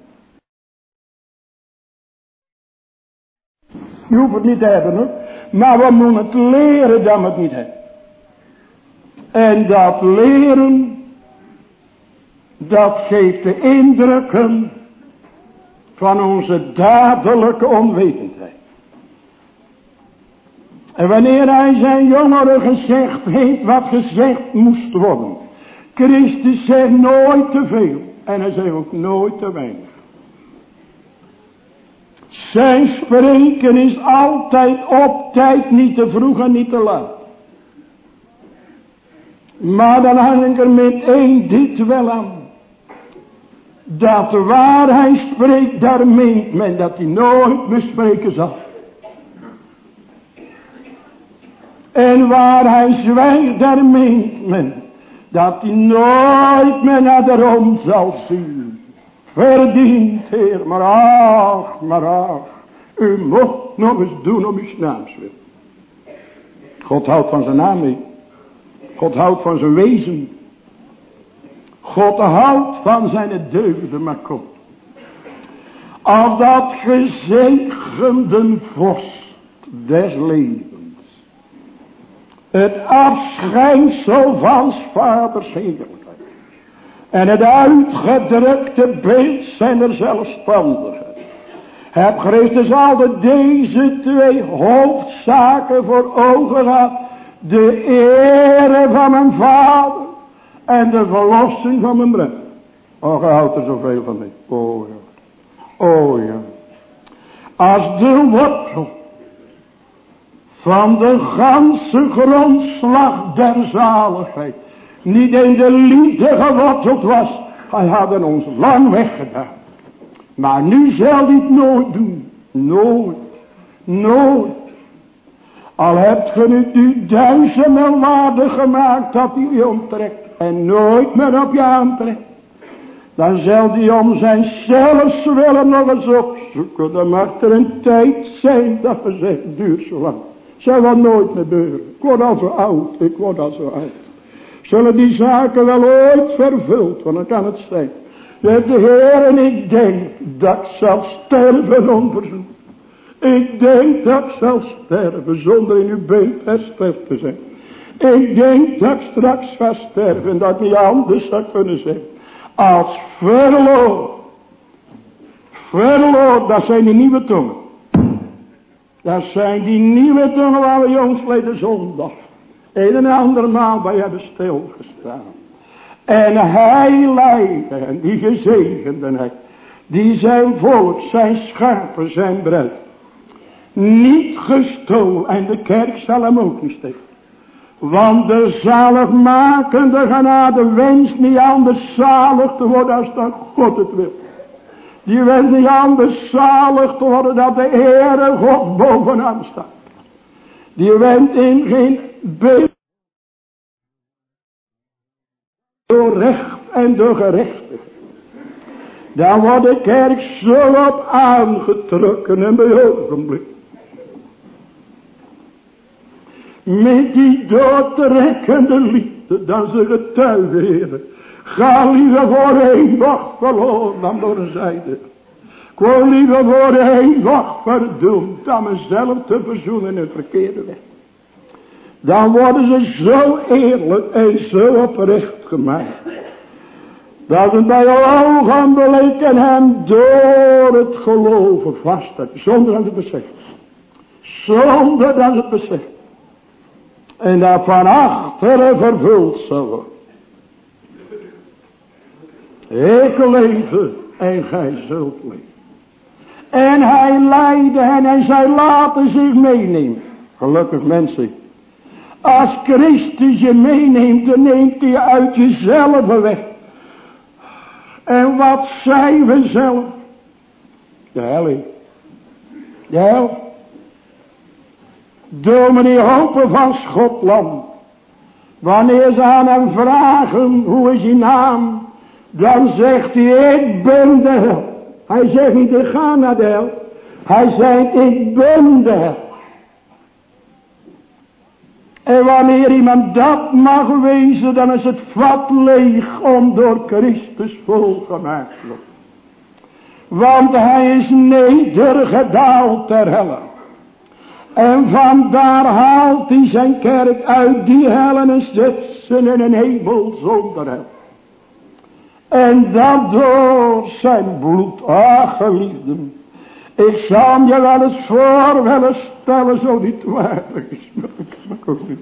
Je hoeft het niet te hebben, hoor. Maar we moeten het leren dat we het niet hebben. En dat leren, dat geeft de indrukken van onze dadelijke onwetendheid. En wanneer hij zijn jongeren gezegd heeft wat gezegd moest worden. Christus zegt nooit te veel. En hij zegt ook nooit te weinig. Zijn spreken is altijd op tijd, niet te vroeg en niet te laat. Maar dan hang ik er met één dit wel aan. Dat waar hij spreekt, daar meent men dat hij nooit meer spreken zal. En waar hij zwijgt, daar meent men dat hij nooit meer naar de rond zal zien. Verdient, Heer, maar ach, maar ach, u mocht nog eens doen om uw naams wil. God houdt van zijn naam mee. God houdt van zijn wezen. God houdt van zijn deugden, maar kom. Als dat gezegende vorst des levens. Het afschijnsel van 's vaders heerlijkheid. En het uitgedrukte beeld zijn er zelfstandigheid. Heb Christus al de deze twee hoofdzaken voor ogen gehad. De ere van mijn vader. En de verlossing van mijn broeder. Oh, hij houdt er zoveel van mee. Oh ja. Oh ja. Als de wortel van de ganse grondslag der zaligheid niet in de liefde geworteld was, hij had er ons lang weggedaan. Maar nu zal hij het nooit doen. Nooit. Nooit. Al hebt ge het u duizendmaal waardig gemaakt dat hij je onttrekt. En nooit meer op je aantrekt. Dan zal hij om zijn zelfs willen nog eens opzoeken. Dan mag er een tijd zijn dat we zeggen, duurt zo lang. Zal wel nooit meer gebeuren. Ik word al zo oud. Ik word al zo oud. Zullen die zaken wel ooit vervuld? Want dan kan het zijn. De Heer, en ik denk dat ik zal sterven onverzoend. Ik denk dat ik zal sterven zonder in uw beeld hersteld te zijn. Ik denk dat ik straks ga sterven en dat ik niet anders zou kunnen zeggen. Als verloor. Verloor, dat zijn die nieuwe tongen. Dat zijn die nieuwe tongen waar we jongsleden zondag een en ander maal bij hebben stilgestaan. En hij leidde, en die gezegende hij, die zijn volk, zijn schapen, zijn bruid, niet gestolen, en de kerk zal hem ook niet stelen. Want de zaligmakende genade wenst niet anders zalig te worden als dat God het wil. Die wenst niet anders zalig te worden dat de Heere God bovenaan staat. Die wenst in geen beeld door recht en door gerechtigheid. Dan wordt de kerk zo op aangetrokken en bij ogenblik. Met die doortrekkende liefde, dan ze getuigen, Heer. Ga liever voor één wacht verloren dan door een zijde. Ik wil liever voor één wacht verdoemd dan mezelf te verzoenen in het verkeerde weg. Dan worden ze zo eerlijk en zo oprecht gemaakt. Dat het bij ogenblikken hem door het geloven vasthoudt. Zonder dat het beseft. Zonder dat het beseft. En dat van achteren vervuld zal worden. Ik leven en gij zult leven. En hij leidde hen en zij laten zich meenemen. Gelukkig mensen. Als Christus je meeneemt, dan neemt hij je uit jezelf weg. En wat zijn we zelf? De hel. De hel. Dominee Hopen van Schotland. Wanneer ze aan hem vragen, hoe is je naam? Dan zegt hij, ik ben de hel. Hij zegt niet, ik ga naar de hel. Hij zegt, ik ben de hel. En wanneer iemand dat mag wezen, dan is het vat leeg om door Christus volgemaakt te worden. Want hij is nedergedaald ter helle. En vandaar haalt hij zijn kerk uit die hellen en zet ze in een hemel zonder hel. En dat door zijn bloed, ach geliefden. Ik zou hem je wel eens voor willen stellen, zo niet waardig is. Maar ik mag ook niet.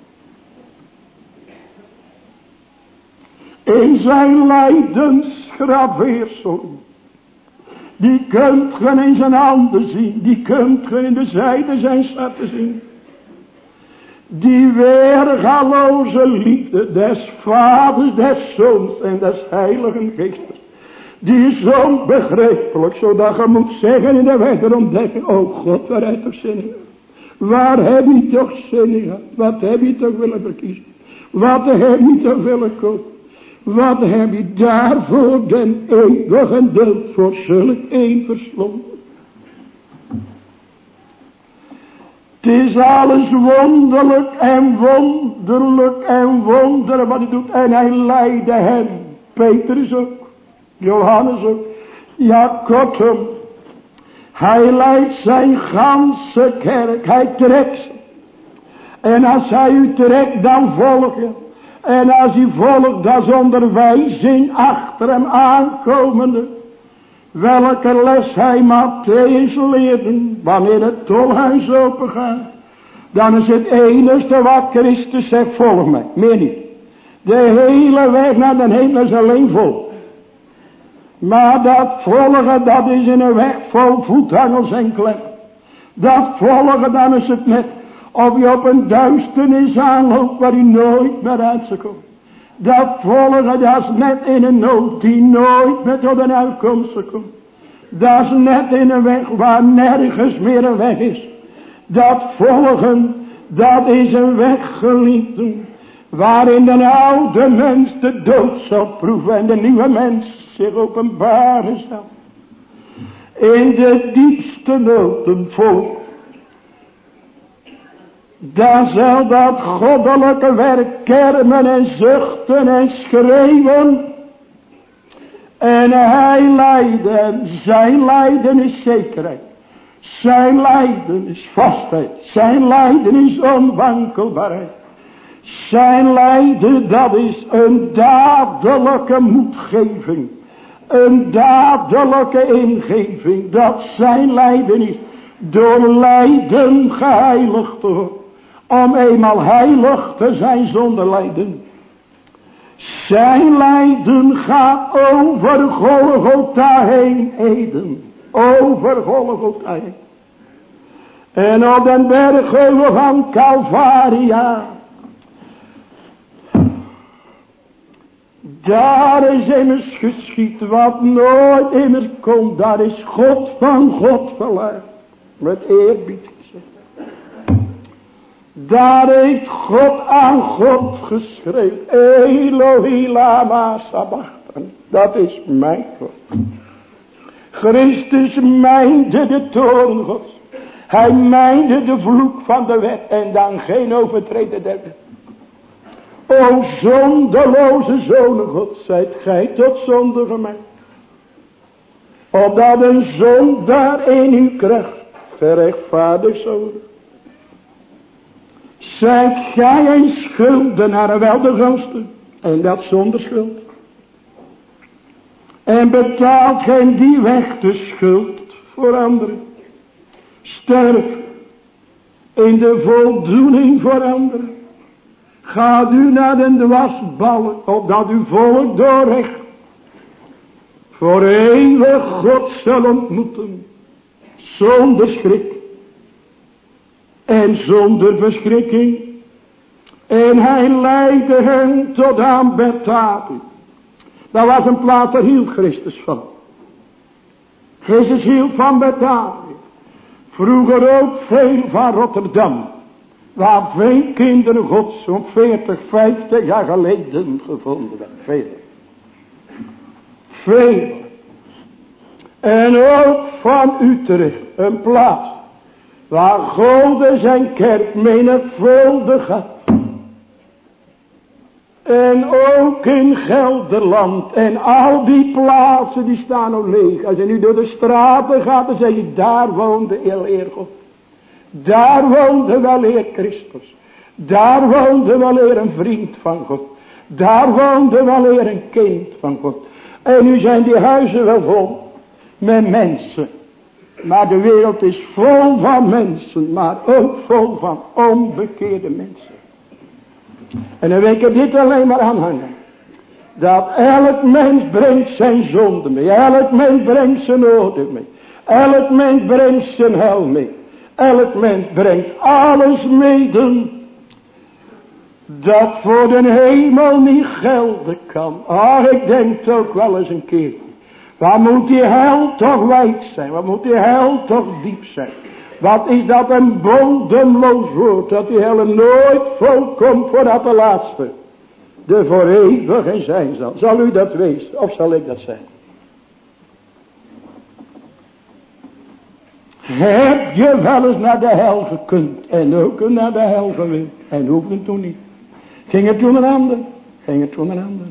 In zijn lijdensgraveersel. Die kunt ge in zijn handen zien. Die kunt ge in de zijde zijn zatten zien. Die weergaloze liefde des vaders, des zoons en des heiligen geestes. Die is zo onbegrijpelijk, zodat je moet zeggen in de weg der ontdekking. Oh God, waar heb je toch zin in? Waar heb je toch zin in gehad? Wat heb je toch willen verkiezen? Wat heb je toch willen kopen? Wat heb je daarvoor den eeuwige dood voor zulk een verslonden? Het is alles wonderlijk en wonderlijk en wonderlijk wat hij doet. En hij leidde hen. Petrus ook. Johannes ook. Ja, kortom. Hij leidt zijn ganse kerk. Hij trekt ze. En als hij u trekt, dan volg je. En als hij volgt, dan is onderwijzing achter hem aankomende. Welke les hij Matthäus leerde, wanneer het tolhuis open gaat. Dan is het enige wat Christus zegt, volg mij, meer niet. De hele weg naar de hemel is alleen vol. Maar dat volgen, dat is in een weg vol voethangels en klem. Dat volgen, dan is het net of je op een duisternis aanloopt waar je nooit meer uit zou komen. Dat volgen, dat is net in een nood die nooit meer tot een uitkomst zou komen. Dat is net in een weg waar nergens meer een weg is. Dat volgen, dat is een weg, geliefden, waarin de oude mens de dood zal proeven en de nieuwe mens zich openbaren zal. In de diepste nood een volk. Dan zal dat goddelijke werk kermen en zuchten en schreeuwen. En hij lijden, zijn lijden is zekerheid. Zijn lijden is vastheid. Zijn lijden is onwankelbaarheid. Zijn lijden, dat is een dadelijke moedgeving. Een dadelijke ingeving. Dat zijn lijden is door lijden geheiligd te worden. Om eenmaal heilig te zijn zonder lijden. Zijn lijden gaat over Golgotha heen, Eden. Over Golgotha heen. En op den bergheuvel van Calvaria. Daar is immers geschied wat nooit immers komt. Daar is God van God verlaat. Met eerbied gezegd. Daar heeft God aan God geschreven. Elohi lama sabachthani. Satan. Dat is mijn God. Christus mijnde de toorn Gods. Hij mijnde de vloek van de wet. En dan geen overtreden der wet. O zonderloze zonen Gods, zijt gij tot zonde gemaakt. Opdat een zondaar in uw kracht gerechtvaardigd zou worden. Zijt gij een schuldenaar wel de grootste. En dat zonder schuld. En betaalt gij die weg de schuld voor anderen. Sterf in de voldoening voor anderen. Gaat u naar de dwasballen, opdat uw volk doorrecht voor eeuwig God zal ontmoeten. Zonder schrik en zonder verschrikking. En hij leidde hen tot aan Bethabie. Dat was een plaats, daar hield Christus van. Christus hield van Bethabie. Vroeger ook veel van Rotterdam. Waar veel kinderen Gods zo'n veertig, vijftig jaar geleden gevonden werden. Veel. Veel. En ook van Utrecht. Een plaats. Waar God zijn kerk menigvuldig had. En ook in Gelderland. En al die plaatsen die staan nog leeg. Als je nu door de straten gaat, dan zeg je, daar woonde Eer God. Daar woonde wel Heer Christus. Daar woonde wel Heer een vriend van God. Daar woonde wel Heer een kind van God. En nu zijn die huizen wel vol met mensen. Maar de wereld is vol van mensen, maar ook vol van onbekeerde mensen. En dan wil ik er dit alleen maar aan hangen. Dat elk mens brengt zijn zonde mee. Elk mens brengt zijn oordeel mee. Elk mens brengt zijn hel mee. Elk mens brengt alles mede. Dat voor de hemel niet gelden kan. Ah, ik denk het ook wel eens een keer. Waar moet die hel toch wijd zijn? Waar moet die hel toch diep zijn? Wat is dat een bodemloos woord. Dat die hel nooit volkomt voordat de laatste de voor eeuwig zijn zal. Zal u dat wezen? Of zal ik dat zijn? Heb je wel eens naar de hel gekund. En ook naar de hel gewild. En hoefde het toen niet. Ging het toen een ander. Ging het toen een ander.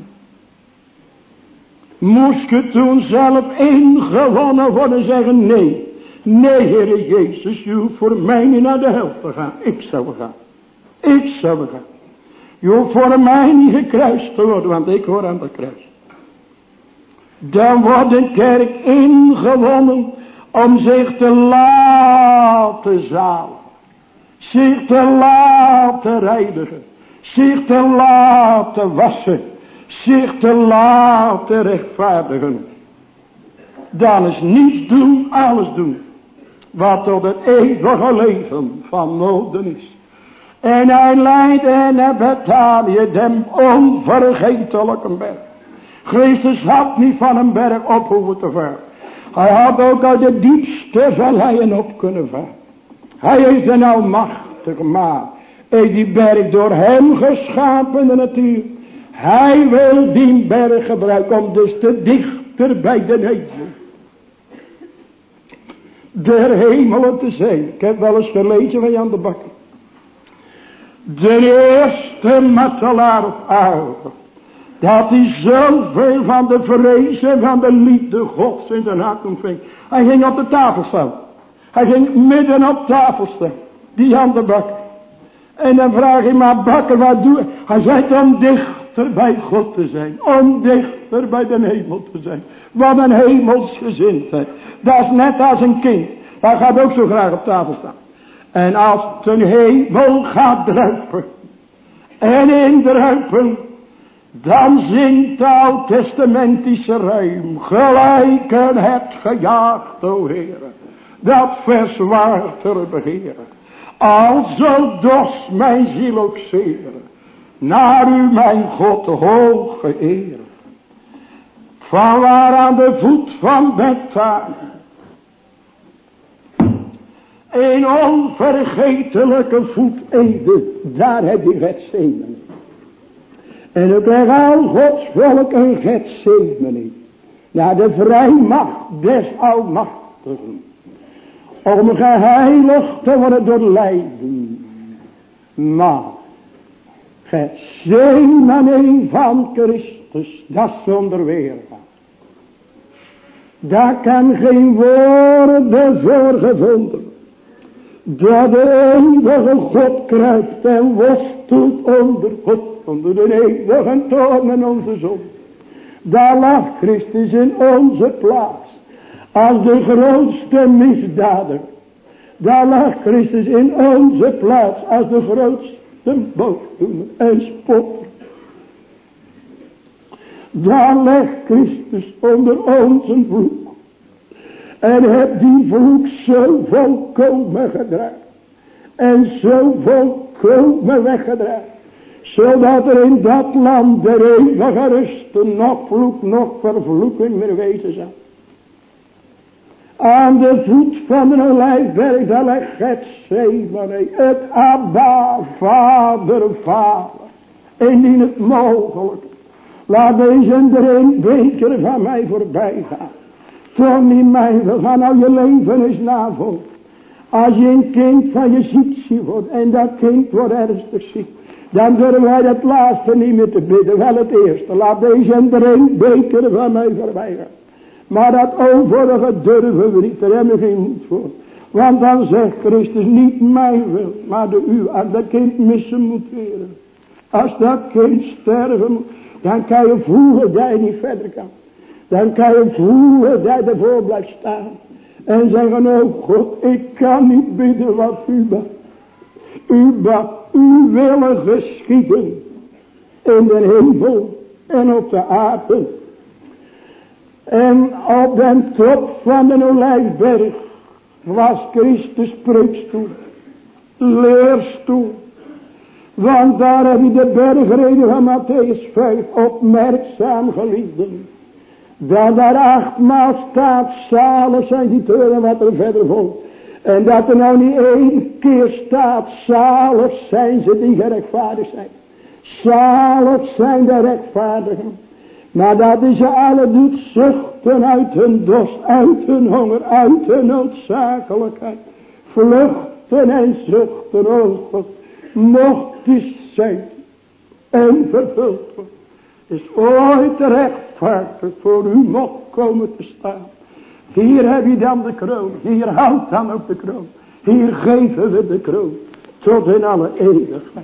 Moest je toen zelf ingewonnen worden zeggen nee. Nee, Heere Jezus, je hoeft voor mij niet naar de hel te gaan. Ik zou gaan. Ik zou gaan. Je hoeft voor mij niet gekruist te worden, want ik hoor aan het kruis. Dan wordt een kerk ingewonnen om zich te laten zalen. Zich te laten reinigen. Zich te laten wassen. Zich te laten rechtvaardigen. Dan is niets doen, alles doen. Wat tot het eeuwige leven van noden is. En hij leidde naar Bethabie, dem onvergetelijke berg. Christus had niet van een berg op hoeven te varen. Hij had ook uit de diepste valleien op kunnen varen. Hij is een almachtige maar. Is die berg door hem geschapen de natuur. Hij wil die berg gebruiken om dus te dichter bij de hemel. Der hemelen te zijn. Ik heb wel eens gelezen van Jan de Bakker. De eerste martelaar op aarde. Dat hij zoveel van de vrees en van de liefde Gods in zijn hart ontving. Hij ging op de tafel staan. Hij ging midden op tafel staan. Die Jan de Bakker. En dan vraag je maar, Bakker, wat doe je? Hij zei om dichter bij God te zijn. Om dichter bij de hemel te zijn. Wat een hemelsgezindheid. Dat is net als een kind. Hij gaat ook zo graag op tafel staan. En als ten hemel gaat druipen. En indruipen. Dan zingt de oud-testamentische rijm. Gelijken het gejaagd, o Heere. Dat verzwaarder begeren. Alzo dorst mijn ziel ook zeren. Naar u mijn God hoge ere. Van waar aan de voet van Bethabie. Een onvergetelijke voetede. Daar heb je Getsemane. En ik leg al Gods volk een Getsemane. Naar de vrijmacht des Almachtigen. Om geheiligd te worden door lijden. Maar Getsemane van Christus, dat is zonder weerga. Daar kan geen woorden voor gevonden. Dat de eeuwige God kruipt en worstelt onder God, onder de eeuwige toorn en onze zon. Daar lag Christus in onze plaats, als de grootste misdader. Daar lag Christus in onze plaats, als de grootste boosdoener en spotter. Daar legt Christus onder onze vloek. En heb die vloek zo volkomen gedragen. En zo volkomen weggedragen. Zodat er in dat land der eeuwige rust nog vloek, nog vervloeking meer wezen zou. Aan de voet van de olijfberg, daar legt Getsemane, het Abba, Vader, Vader. Indien het mogelijk. Laat deze drie beker van mij voorbij gaan. Toch niet mij wil, ga nou je leven eens navolgen. Als je een kind van je ziek wordt en dat kind wordt ernstig ziek. Dan durven wij het laatste niet meer te bidden, wel het eerste. Laat deze drie beker van mij voorbij gaan. Maar dat overige durven we niet, daar hebben we geen moed voor. Want dan zegt Christus niet mijn wil, maar de uw. Als dat kind missen moet weren. Als dat kind sterven moet. Dan kan je voelen dat je niet verder kan. Dan kan je voelen dat je ervoor blijft staan. En zeggen, oh God, ik kan niet bidden wat u bad. U bad, uw willen geschieden. In de hemel en op de aarde. En op de top van de olijfberg was Christus preekstoel. Leerstoel. Want daar heb je de bergreden van Matthäus vijf opmerkzaam geliefden. Dat daar achtmaal staat, zalig zijn die teuren wat er verder volgt. En dat er nou niet één keer staat, zalig zijn ze die gerechtvaardigd zijn. Zalig zijn de rechtvaardigen. Maar dat is ze alle doet zuchten uit hun dorst, uit hun honger, uit hun noodzakelijkheid. Vluchten en zuchten, o God. Mocht die zijn en vervuld worden, is ooit rechtvaardig voor u mocht komen te staan. Hier heb je dan de kroon, hier houdt dan ook de kroon. Hier geven we de kroon, tot in alle eeuwigheid.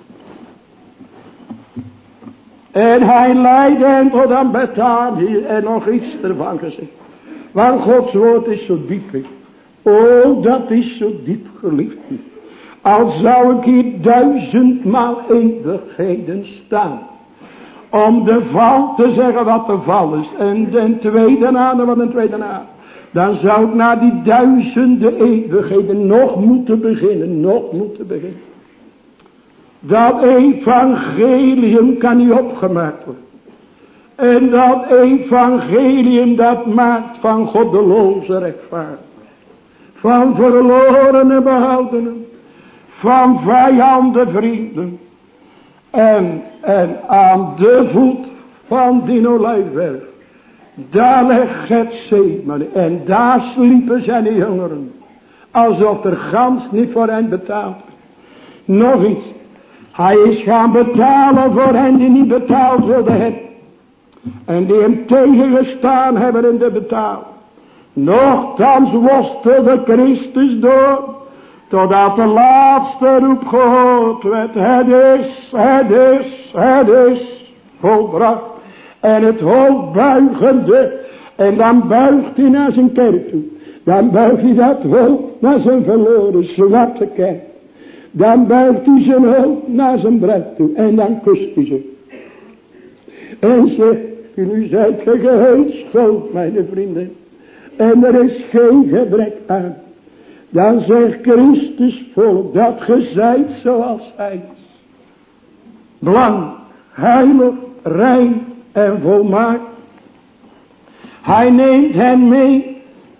En hij leidde hen tot aan Betanië en nog iets ervan gezegd. Want Gods woord is zo diep. Oh, dat is zo diep, geliefd. Al zou ik hier duizendmaal eeuwigheden staan. Om de val te zeggen wat de val is. En de tweede aarde wat een tweede aarde. Dan zou ik na die duizenden eeuwigheden nog moeten beginnen. Nog moeten beginnen. Dat evangelium kan niet opgemaakt worden. En dat evangelium dat maakt van goddeloze rechtvaardig. Van verlorene behoudenen. Van vijanden vrienden. En, en aan de voet van die olijfberg. Daar legt Getsemane. En daar sliepen zijn de jongeren. Alsof er gans niet voor hen betaald is. Nog iets. Hij is gaan betalen voor hen die niet betaald wilden hebben. En die hem tegengestaan hebben in de betaling. Nochtans worstelde Christus door. Totdat de laatste roep gehoord werd. Het is, het is, het is volbracht. En het hoofd buigende. En dan buigt hij naar zijn kerk toe. Dan buigt hij dat hoofd naar zijn verloren zwarte kerk. Dan buigt hij zijn hoofd naar zijn bruid toe. En dan kust hij ze. En zegt, jullie zijt geheuschoot, mijn vrienden. En er is geen gebrek aan. Dan zegt Christus volk dat ge zijt zoals hij is. Blank, heilig, rein en volmaakt. Hij neemt hen mee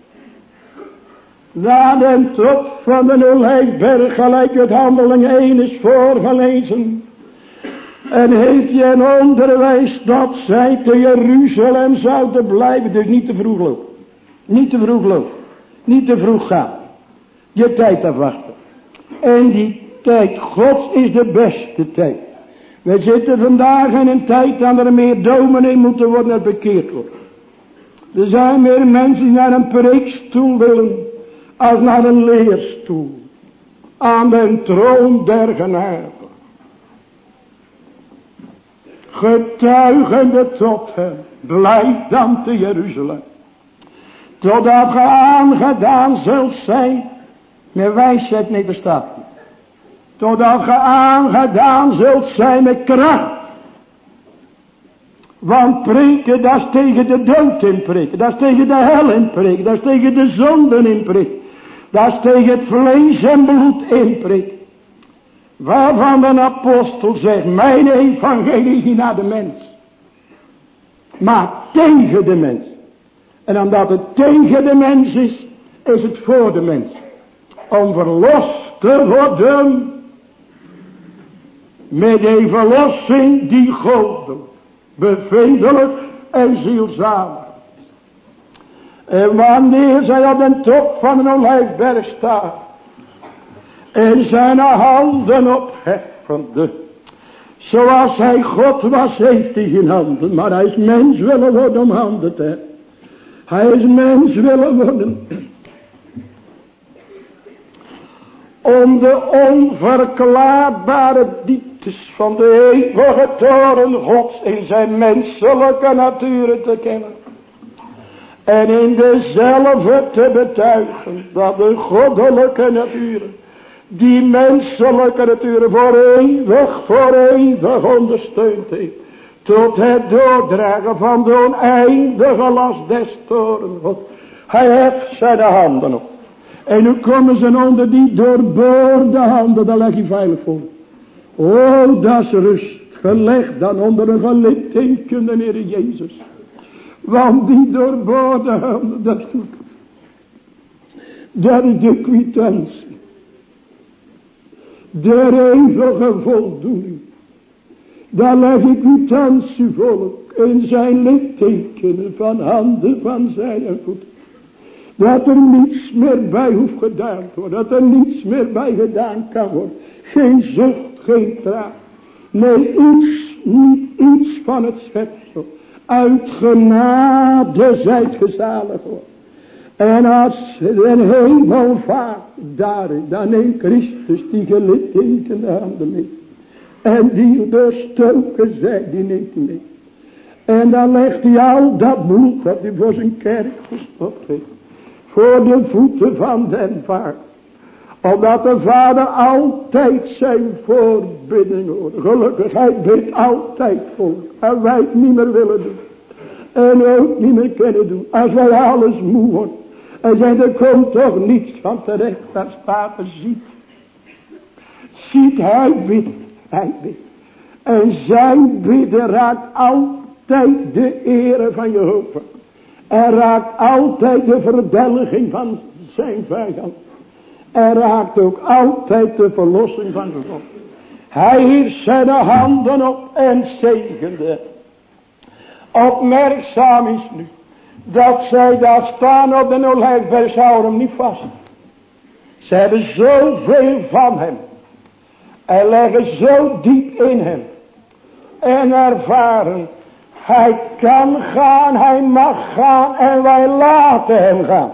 naar de top van de olijfberg, gelijk het Handelingen één is voorgelezen. En heeft je een onderwijs dat zij te Jeruzalem zouden blijven. Dus niet te vroeg lopen. Niet te vroeg lopen. Niet te vroeg gaan. Je tijd afwachten. En die tijd Gods is de beste tijd. We zitten vandaag in een tijd dat er meer dominee moeten worden en bekeerd worden. Er zijn meer mensen die naar een preekstoel willen als naar een leerstoel. Aan de troon der genade. Getuigende tot hem. Blijf dan te Jeruzalem. Totdat ge aangedaan zult zijn. Met wijsheid, nee, bestaat niet. Totdat ge aangedaan zult zijn met kracht. Want preken, dat is tegen de dood in preken. Dat is tegen de hel in preken. Dat is tegen de zonden in preken. Dat is tegen het vlees en bloed in preken. Waarvan de apostel zegt, mijn evangelie is naar de mens. Maar tegen de mens. En omdat het tegen de mens is, is het voor de mens. Om verlost te worden met een verlossing die goddelijk, bevindelijk en zielzalig. En wanneer zij op de top van een olijfberg staan en zijn handen opheffende, zoals hij God was, heeft hij geen handen, maar hij is mens willen worden om handen te hebben. Hij is mens willen worden om de onverklaarbare dieptes van de eeuwige toren Gods in zijn menselijke natuur te kennen. En in dezelfde te betuigen dat de goddelijke natuur, die menselijke natuur voor eeuwig, voor eeuwig ondersteund heeft. Tot het doordragen van de oneindige last des toren Gods. Hij heeft zijn handen op. En nu komen ze onder die doorboorde handen, daar leg je veilig voor. Oh, dat is rust. Gelegd dan onder een geliefde Heer Jezus. Want die doorboorde handen, dat is goed. Dat is de kwitantie. De eeuwige voldoening. Daar leg ik kwitantie volk in zijn littekenen van handen van zijn voeten. Dat er niets meer bij hoeft gedaan te worden. Dat er niets meer bij gedaan kan worden. Geen zucht, geen traan. Nee, iets, niet iets van het schepsel. Uit genade zijt gezaligd worden. En als een hemel vaart daarin, dan neemt Christus die gelittekende handen mee. En die doorstoken zij, die neemt hij mee. En dan legt hij al dat bloed dat hij voor zijn kerk gestopt heeft. Voor de voeten van den vader. Omdat de vader altijd zijn voorbidding hoort. Gelukkig, hij bidt altijd voor. En wij het niet meer willen doen. En ook niet meer kunnen doen. Als wij alles moe worden. En zeggen, er komt toch niets van terecht. Daar staat er, ziet. Ziet, hij bidt. Hij bidt. En zijn bidden raakt altijd de ere van Jehovah. En raakt altijd de verdelging van zijn vijand. En raakt ook altijd de verlossing van God. Hij hief zijn handen op en zegende. Opmerkzaam is nu dat zij daar staan op de olijfberg, houden hem niet vast. Ze hebben zoveel van hem. En leggen zo diep in hem. En ervaren. Hij kan gaan, hij mag gaan en wij laten hem gaan.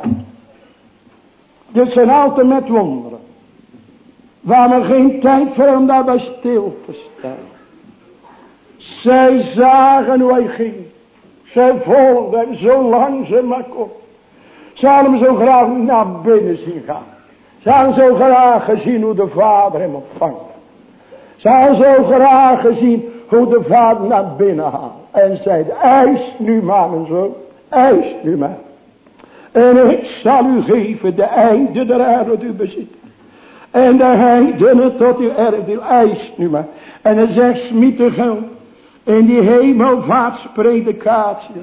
Dit zijn altijd met wonderen. We hebben geen tijd voor hem daarbij stil te staan. Zij zagen hoe hij ging. Zij volgden hem zo lang ze maar kon. Ze hadden hem zo graag naar binnen zien gaan. Ze hadden zo graag gezien hoe de vader hem ontvangt. Ze hadden zo graag gezien hoe de vader naar binnen haalt. En zeiden, eis nu maar mijn zoon, eis nu maar. En ik zal u geven de einde der aarde wat u bezit. En de heidenen tot uw erfdeel, eis nu maar. En dan zegt Smietegel in die hemelvaartspredikatie.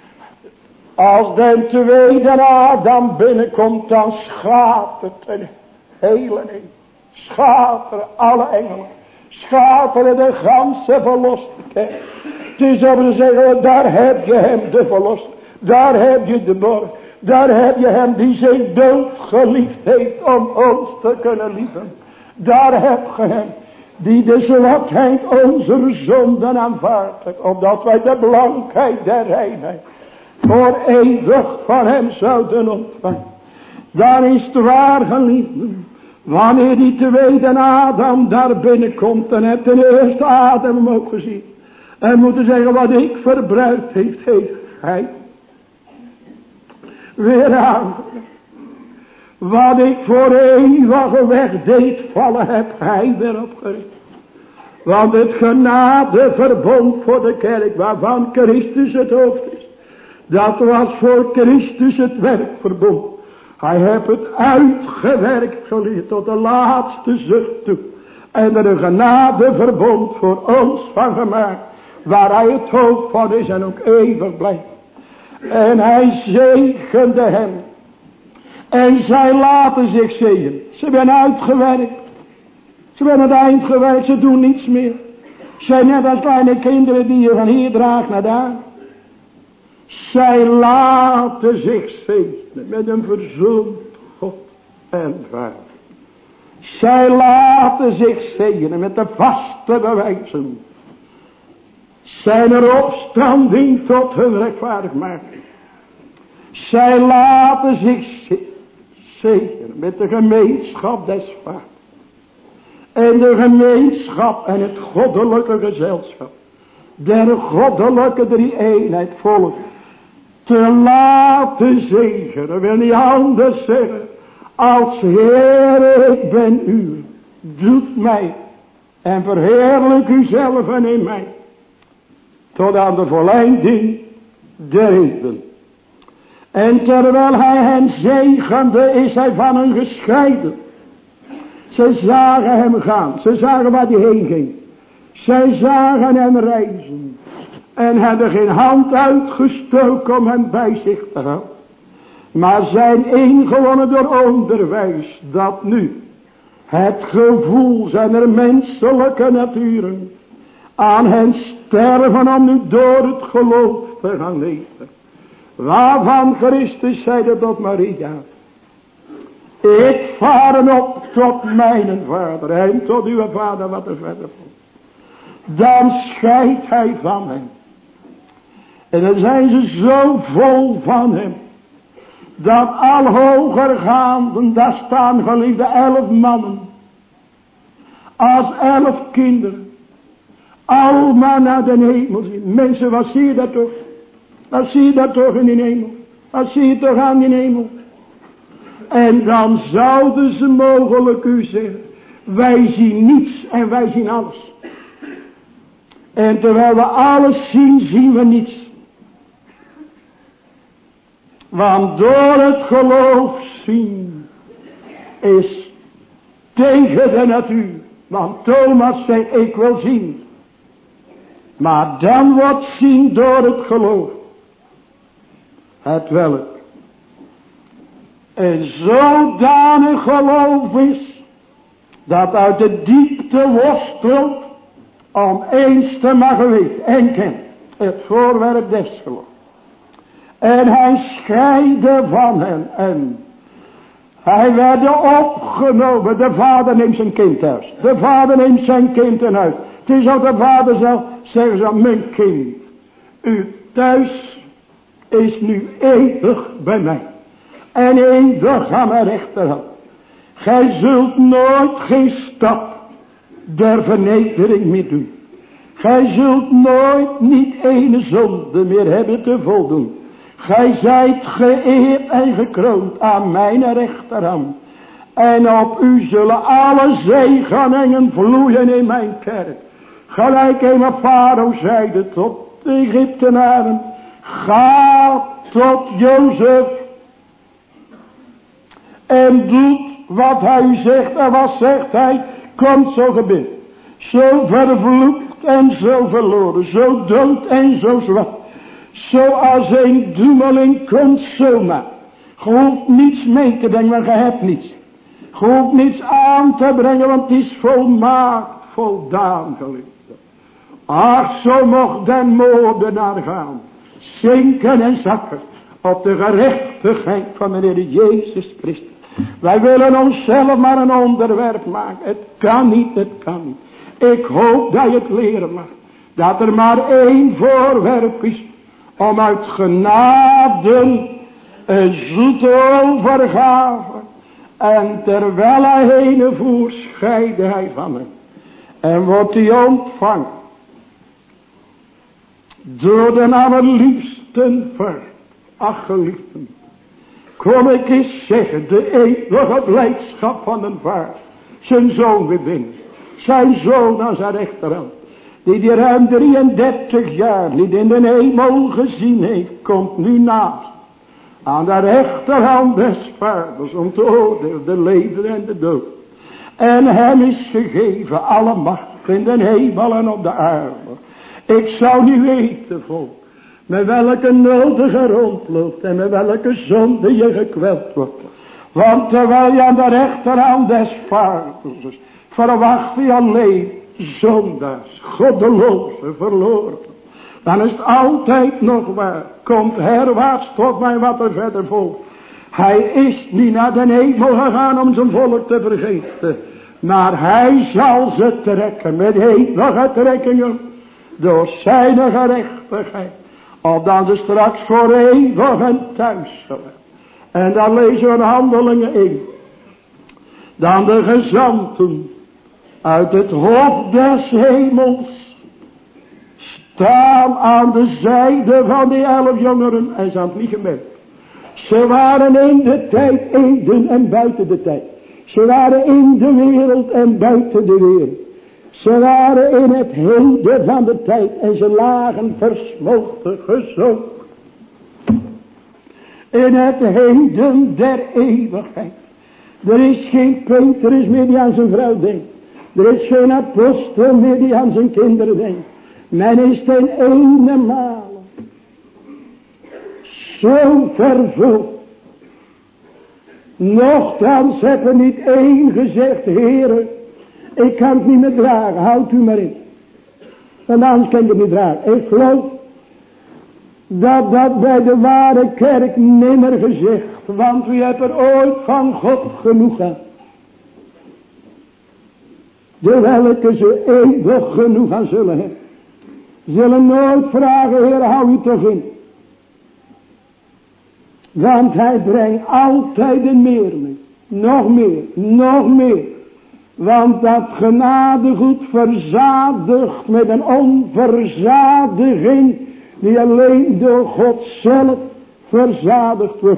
Als de tweede Adam binnenkomt, dan schatert een hele hemel. Schateren alle engelen. Schapen de ganse verlost. Dus op ze zeggen, daar heb je hem de verlost. Daar heb je de borg. Daar heb je hem die zich dood geliefd heeft om ons te kunnen liefden. Daar heb je hem die de zwakheid onze zonden aanvaardt. Opdat wij de blankheid der reinheid voor eeuwig van hem zouden ontvangen. Daar is het waar geliefden. Wanneer die tweede Adam daar binnenkomt. Dan heeft de eerste Adam hem ook gezien. En moeten zeggen wat ik verbruikt heeft, heeft hij weer aan. Wat ik voor eeuwige weg deed vallen, heb hij weer opgericht. Want het genadeverbond voor de kerk, waarvan Christus het hoofd is, dat was voor Christus het werkverbond. Hij heeft het uitgewerkt geleerd tot de laatste zucht toe. En er een genadeverbond voor ons van gemaakt, waar hij het hoofd van is en ook eeuwig blijft. En hij zegende hem. En zij laten zich zegenen. Ze zijn uitgewerkt. Ze zijn aan het eind gewerkt. Ze doen niets meer. Ze zijn net als kleine kinderen die je van hier draagt naar daar. Zij laten zich zegenen met een verzoend God en Vader. Zij laten zich zegenen met de vaste bewijzen. Zijn er opstanding tot hun rechtvaardigmaking. Zij laten zich zegenen met de gemeenschap des Vaders. En de gemeenschap en het goddelijke gezelschap. Der goddelijke drie-eenheid volgt. Te laten zegenen, wil niet anders zeggen. Als Heer, ik ben u. Doet mij. En verheerlijk uzelf en in mij. Tot aan de volleinding der eeuwen. En terwijl hij hen zegende, is hij van hen gescheiden. Ze zagen hem gaan. Ze zagen waar hij heen ging. Zij zagen hem reizen. En hebben geen hand uitgestoken om hem bij zich te houden. Maar zijn ingewonnen door onderwijs. Dat nu het gevoel zijner menselijke naturen aan hen sterven om nu door het geloof te gaan leven. Waarvan Christus zeide tot Maria. Ik varen op tot mijn vader en tot uw vader wat er verder komt. Dan scheidt hij van hem. En dan zijn ze zo vol van hem. Dat al hoger gaanden, daar staan geliefde elf mannen. Als elf kinderen. Allemaal naar de hemel zien. Mensen, wat zie je dat toch? Wat zie je dat toch in die hemel? Wat zie je toch aan die hemel? En dan zouden ze mogelijk u zeggen. Wij zien niets en wij zien alles. En terwijl we alles zien, zien we niets. Want door het geloof zien is tegen de natuur. Want Thomas zei, ik wil zien. Maar dan wordt zien door het geloof. Het welk een zodanig geloof is, dat uit de diepte worstelt om eens te mogen weten en kennen het voorwerp des geloofs. En hij scheidde van hen en hij werd opgenomen. De vader neemt zijn kind thuis. De vader neemt zijn kind in huis. Het is ook de vader zelf, zeggen ze, mijn kind, uw thuis is nu eeuwig bij mij. En eeuwig aan mijn rechterhand. Gij zult nooit geen stap der vernedering meer doen. Gij zult nooit niet ene zonde meer hebben te voldoen. Gij zijt geëerd en gekroond aan mijn rechterhand. En op u zullen alle zegeningen vloeien in mijn kerk. Gelijk eenmaal Farao zeide tot de Egyptenaren. Ga tot Jozef. En doet wat hij zegt. En wat zegt hij? Komt zo gebid. Zo vervloekt en zo verloren. Zo dood en zo zwak. Zoals een doemeling komt zomaar. Je hoeft niets mee te brengen, want je hebt niets. Je hoeft niets aan te brengen, want het is volmaakt. voldaan, geliefde. Ach, zo mocht den moordenaar gaan. Zinken en zakken op de gerechtigheid van de Heer Jezus Christus. Wij willen onszelf maar een onderwerp maken. Het kan niet, het kan niet. Ik hoop dat je het leren mag. Dat er maar één voorwerp is. Om uit genade een zoete overgave. En terwijl hij heen voert, scheidde hij van hem. En wordt hij ontvangen. Door de allerliefsten ver. Ach geliefden. Kom ik eens zeggen. De eeuwige blijdschap van een vader. Zijn zoon weer binnen. Zijn zoon aan zijn rechterhand. Die die ruim drieëndertig jaar niet in de hemel gezien heeft. Komt nu naast. Aan de rechterhand des vaders. Om te oordelen de leven en de dood. En hem is gegeven alle macht in de hemel en op de aarde. Ik zou niet weten, volk, met welke noden je rondloopt en met welke zonde je gekweld wordt. Want terwijl je aan de rechterhand des vaders verwacht je alleen zondaars, goddelozen, verloren. Dan is het altijd nog waar. Komt herwaarts tot mij wat er verder volgt. Hij is niet naar de hemel gegaan om zijn volk te vergeten. Maar hij zal ze trekken met eeuwige trekkingen. Door zijn gerechtigheid. Opdat ze straks voor eeuwig en thuis zullen. En dan lezen we in Handelingen in. Dan de gezanten uit het hof des hemels staan aan de zijde van die elf jongeren. En ze hadden het niet gemerkt. Ze waren in de tijd in en buiten de tijd. Ze waren in de wereld en buiten de wereld. Ze waren in het heden van de tijd en ze lagen versmolten, gezonken. In het heden der eeuwigheid. Er is geen Petrus meer die aan zijn vrouw denkt. Er is geen apostel meer die aan zijn kinderen denkt. Men is ten ene male zo vervuld. Nochtans hebben niet één gezegd, Heere, ik kan het niet meer dragen, houd u maar in. Want anders kan ik het niet dragen. Ik geloof dat dat bij de ware kerk nimmer gezegd. Want wie heeft er ooit van God genoeg aan. De welke ze eeuwig genoeg aan zullen hebben. Zullen nooit vragen, Heer, hou u toch in. Want hij brengt altijd een meer mee. Nog meer, nog meer. Want dat genadegoed verzadigt met een onverzadiging die alleen door God zelf verzadigd wordt.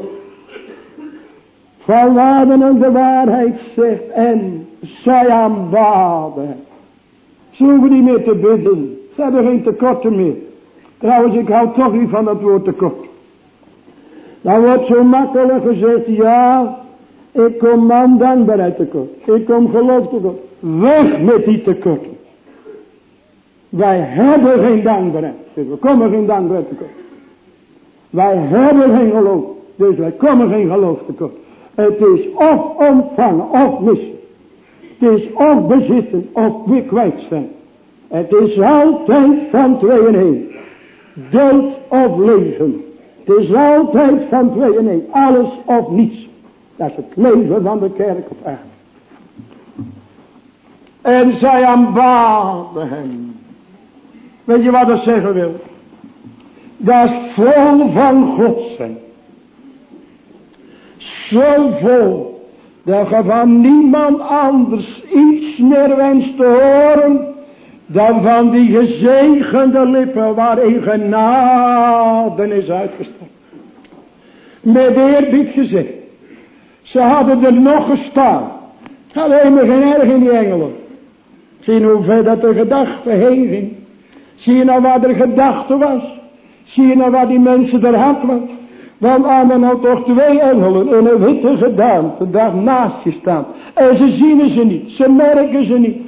Van waarden de waarheid zegt en zij aanbaden. Ze hoeven niet meer te bidden. Ze hebben geen tekorten meer. Trouwens, ik hou toch niet van dat woord tekort. Dan wordt zo makkelijk gezegd, ja, ik kom aan dankbaarheid tekort. Ik kom geloof tekort. Weg met die tekorten. Wij hebben geen dankbaarheid. Dus we komen geen dankbaarheid tekort. Wij hebben geen geloof. Dus wij komen geen geloof tekort. Het is of ontvangen of missen. Het is of bezitten of weer kwijt zijn. Het is altijd van twee en één. Dood of leven. Het is altijd van twee en één. Alles of niets. Dat is het leven van de kerk op aarde. En zij aanbaden hem. Weet je wat dat zeggen wil? Dat is vol van God zijn. Zo vol. Dat je van niemand anders iets meer wenst te horen. Dan van die gezegende lippen waarin genade is uitgestrekt. Met eerbied gezegd. Ze hadden er nog gestaan. Hadden helemaal geen erg in die engelen. Zie je hoe ver dat de gedachte heen ging. Zie je nou waar de gedachte was. Zie je nou waar die mensen er had was. Want aan er nou toch twee engelen in een witte gedaante daar naast je staan. En ze zien ze niet. Ze merken ze niet.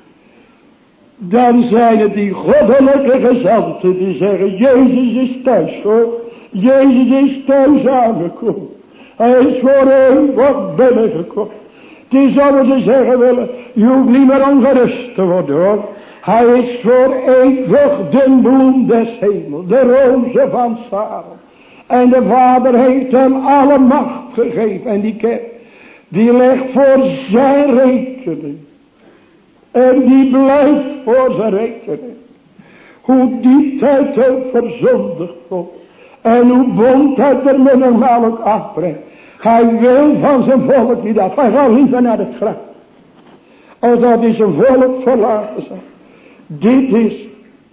Dan zijn het die goddelijke gezanten die zeggen, Jezus is thuis hoor. Jezus is thuis aangekomen. Hij is voor eeuwig binnengekomen. Het is zoals ze zeggen willen. Je hoeft niet meer ongerust te worden hoor. Hij is voor eeuwig de bloem des hemels. De roze van Saron. En de Vader heeft hem alle macht gegeven. En die kerk. Die legt voor zijn rekening. En die blijft voor zijn rekening. Hoe diep hij ook verzondigd wordt. En hoe bond hij er me normaal ook afbrengt. Hij wil van zijn volk niet af. Hij gaat liever naar het graf. Als dat hij zijn volk verlaten zal. Dit is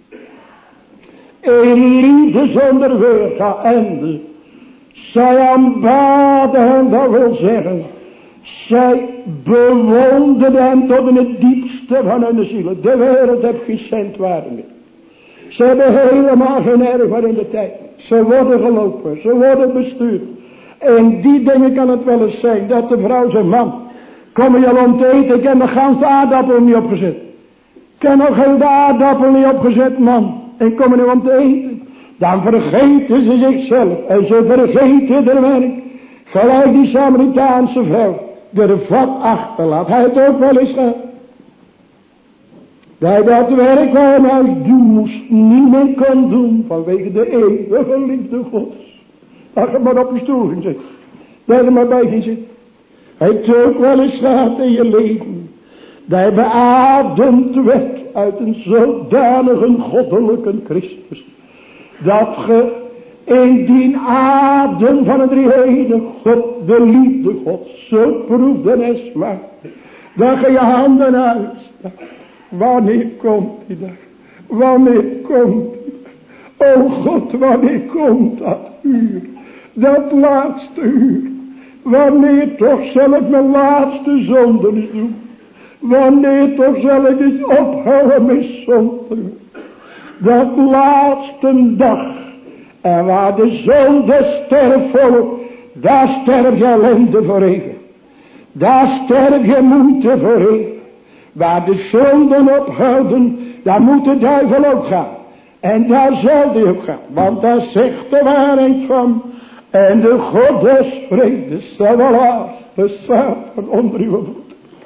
een liefde zonder weerga. En zij aanbaden hem, dat wil zeggen. Zij bewonderden hem tot in het diepste van hun zielen. De wereld heeft geen cent waarde meer. Ze hebben helemaal geen erg meer in de tijd. Ze worden gelopen, ze worden bestuurd. En die dingen kan het wel eens zijn. Dat de vrouw zegt, man, kom je al om te eten? Ik heb nog gans de aardappel niet opgezet. Ik heb nog heel de aardappel niet opgezet, man. En kom je nu om te eten? Dan vergeten ze zichzelf. En ze vergeten de werk. Gelijk die Samaritaanse vrouw. De vat achterlaat. Hij het ook wel eens gehad. Bij dat werk waar hij huis doen moest. Niet meer kon doen. Vanwege de eeuwige liefde Gods. Dat je maar op je stoel ging zitten. Dat je er maar bij ging zitten. Hij heeft ook wel eens gehad in je leven. Dat je beademd werd uit een zodanige goddelijke Christus. Dat je in die adem van het drie-enige God, de liefde God, zo proefde en smaakte. Dat je je handen uitstak. Wanneer komt die dag? Wanneer komt die dag? O God, wanneer komt dat uur? Dat laatste uur. Wanneer toch zal ik mijn laatste zonde eens doen? Wanneer toch zal ik eens ophouden met zonde? Dat laatste dag. En waar de zonde sterft volk, daar sterf je ellende voor eeuwig. Daar sterf je moeite voor eeuwig. Waar de zonden ophouden, daar moet de duivel ook gaan. En daar zal die ook gaan. Want daar zegt de waarheid van. En de God des vredes zal wel af de Satan onder uw voeten.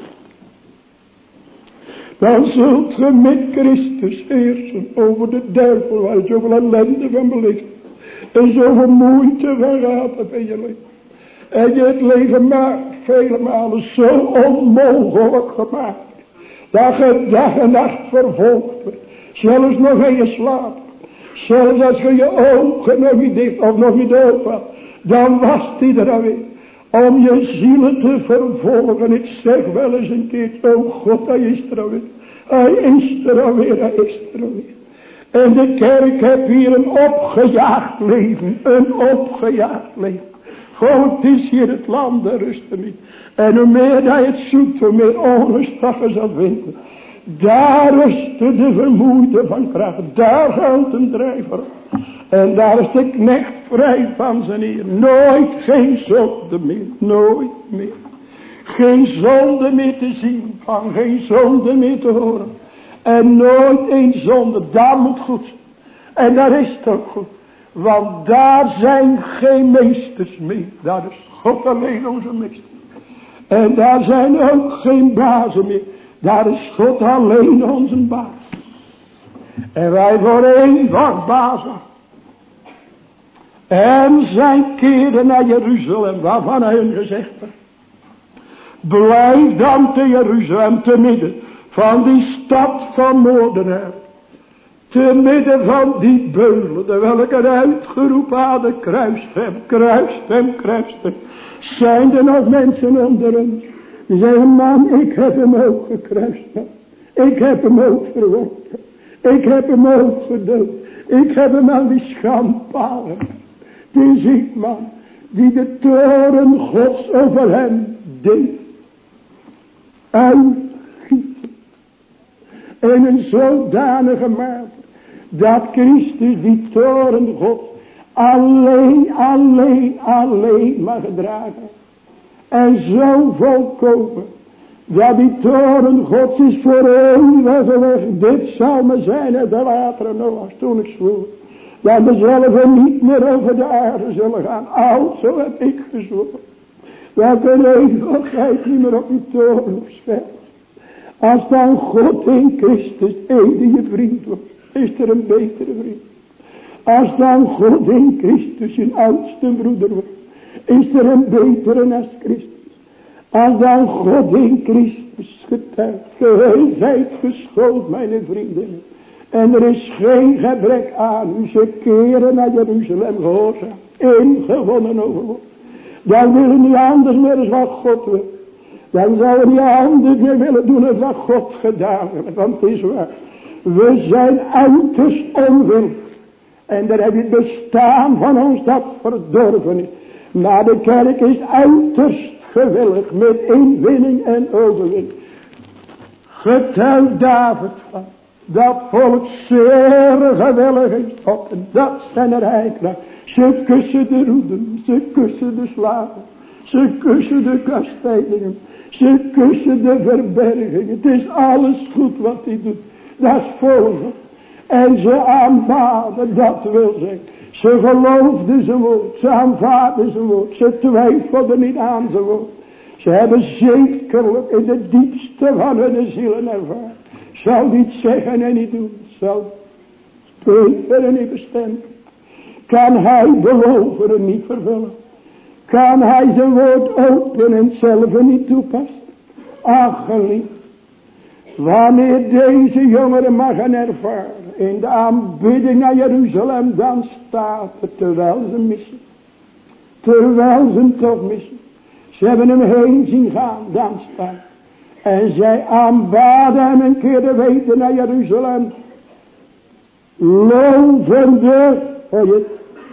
Dan zult ge met Christus heersen over de duivel waar je zoveel ellende van beleeft. En zoveel moeite van gehad hebt in je leven. En je het leven maakt vele malen zo onmogelijk gemaakt. Dat je dag en nacht vervolgd wordt. Zelfs nog in je slaap. Zelfs als je je ogen nog niet dicht of nog niet open had. Dan was hij er alweer. Om je zielen te vervolgen. Ik zeg wel eens een keer. Oh God, hij is er alweer. Hij is er alweer. Hij is er alweer. En de kerk heeft hier een opgejaagd leven. Een opgejaagd leven. God, het is hier het land, daar rust er niet. En hoe meer hij het zoekt, hoe meer onrust je zal vinden. Daar rustte de vermoeide van kracht. Daar gaat een drijver. En daar is de knecht vrij van zijn heer. Nooit geen zonde meer. Nooit meer. Geen zonde meer te zien. Van geen zonde meer te horen. En nooit een zonde. Daar moet goed zijn. En daar is het ook goed. Want daar zijn geen meesters meer. Daar is God alleen onze meester. En daar zijn ook geen bazen meer. Daar is God alleen onze baas. En wij voor één dag bazen. En zij keerden naar Jeruzalem. Waarvan hij hun gezegd heeft. Blijf dan te Jeruzalem te midden van die stad van moordenaar. Te midden van die beulen, de welke uitgeroepen hadden, kruist hem, kruist hem, kruist hem. Zijn er nog mensen onder ons? Die zeggen, man, ik heb hem ook gekruist. Ik heb hem ook verworpen. Ik heb hem ook verdood. Ik heb hem aan die schandpalen. Die ziet man, die de toren Gods over hem deed. Uitgieten. In een zodanige mate. Dat Christus die toren God alleen, alleen, alleen mag dragen. En zo volkomen. Dat die toren Gods is voor eeuwig weg. Dit zal me zijn en de latere Noach toen ik zwoer. Dat we zelf niet meer over de aarde zullen gaan. Al zo heb ik gezworen. welke eeuwigheid niet meer op je toren opschuilt. Als dan God in Christus ede je vriend wordt, is er een betere vriend. Als dan God in Christus je oudste broeder wordt, is er een betere als Christus. Als dan God in Christus getuigt, gij zijt geschoold, mijn vrienden. En er is geen gebrek aan u, ze keren naar Jeruzalem gehoorzaam, ingewonnen overwonnen. Dan willen niet anders meer als wat God wil. Dan zouden we niet anders meer willen doen als wat God gedaan heeft. Want het is waar. We zijn uiterst onwillig. En daar heb je het bestaan van ons dat verdorven is. Maar de kerk is uiterst gewillig met inwinning en overwinning. Getuigt David van dat volk zeer gewillig is op. Dat zijn er heikracht. Ze kussen de roeden, ze kussen de slaven, ze kussen de kastijdingen, ze kussen de verbergingen. Het is alles goed wat hij doet. Dat is volgen. En ze aanbaden, dat wil zeggen. Ze geloofden zijn woord, ze aanvaarden zijn woord, ze twijfelden niet aan zijn woord. Ze hebben zekerlijk in de diepste van hun zielen ervaren. Zal niet zeggen en niet doen, zal spreken en niet bestemmen. Kan hij beloven en niet vervullen? Kan hij zijn woord openen en zelf niet toepassen? Ach, geliefd, wanneer deze jongeren mag gaan ervaren in de aanbidding naar Jeruzalem, dan staat het terwijl ze missen. Terwijl ze hem toch missen. Ze hebben hem heen zien gaan, dan staat. En zij aanbaden hem een keer de weten naar Jeruzalem. Lovende, hoor je het?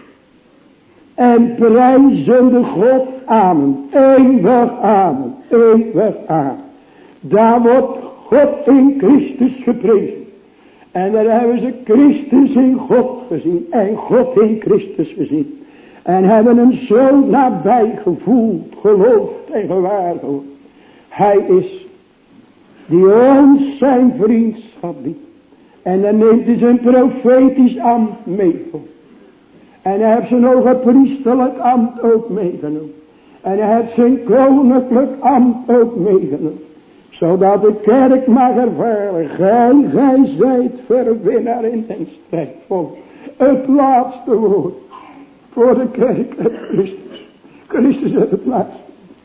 En prijzende God, amen. Eeuwig amen. Eeuwig amen. Daar wordt God in Christus geprezen. En daar hebben ze Christus in God gezien. En God in Christus gezien. En hebben hem zo nabij gevoeld, geloofd en gewaargehoord. Hij is die ons zijn vriendschap biedt. En dan neemt hij zijn profetisch ambt mee. En hij heeft zijn hoge priesterlijk ambt ook meegenomen. En hij heeft zijn koninklijk ambt ook meegenomen. Zodat de kerk mag ervaren. Gij, gij zijt verwinnaar in den strijd. Volk. Het laatste woord. Voor de kerk het Christus. Christus heeft het laatste.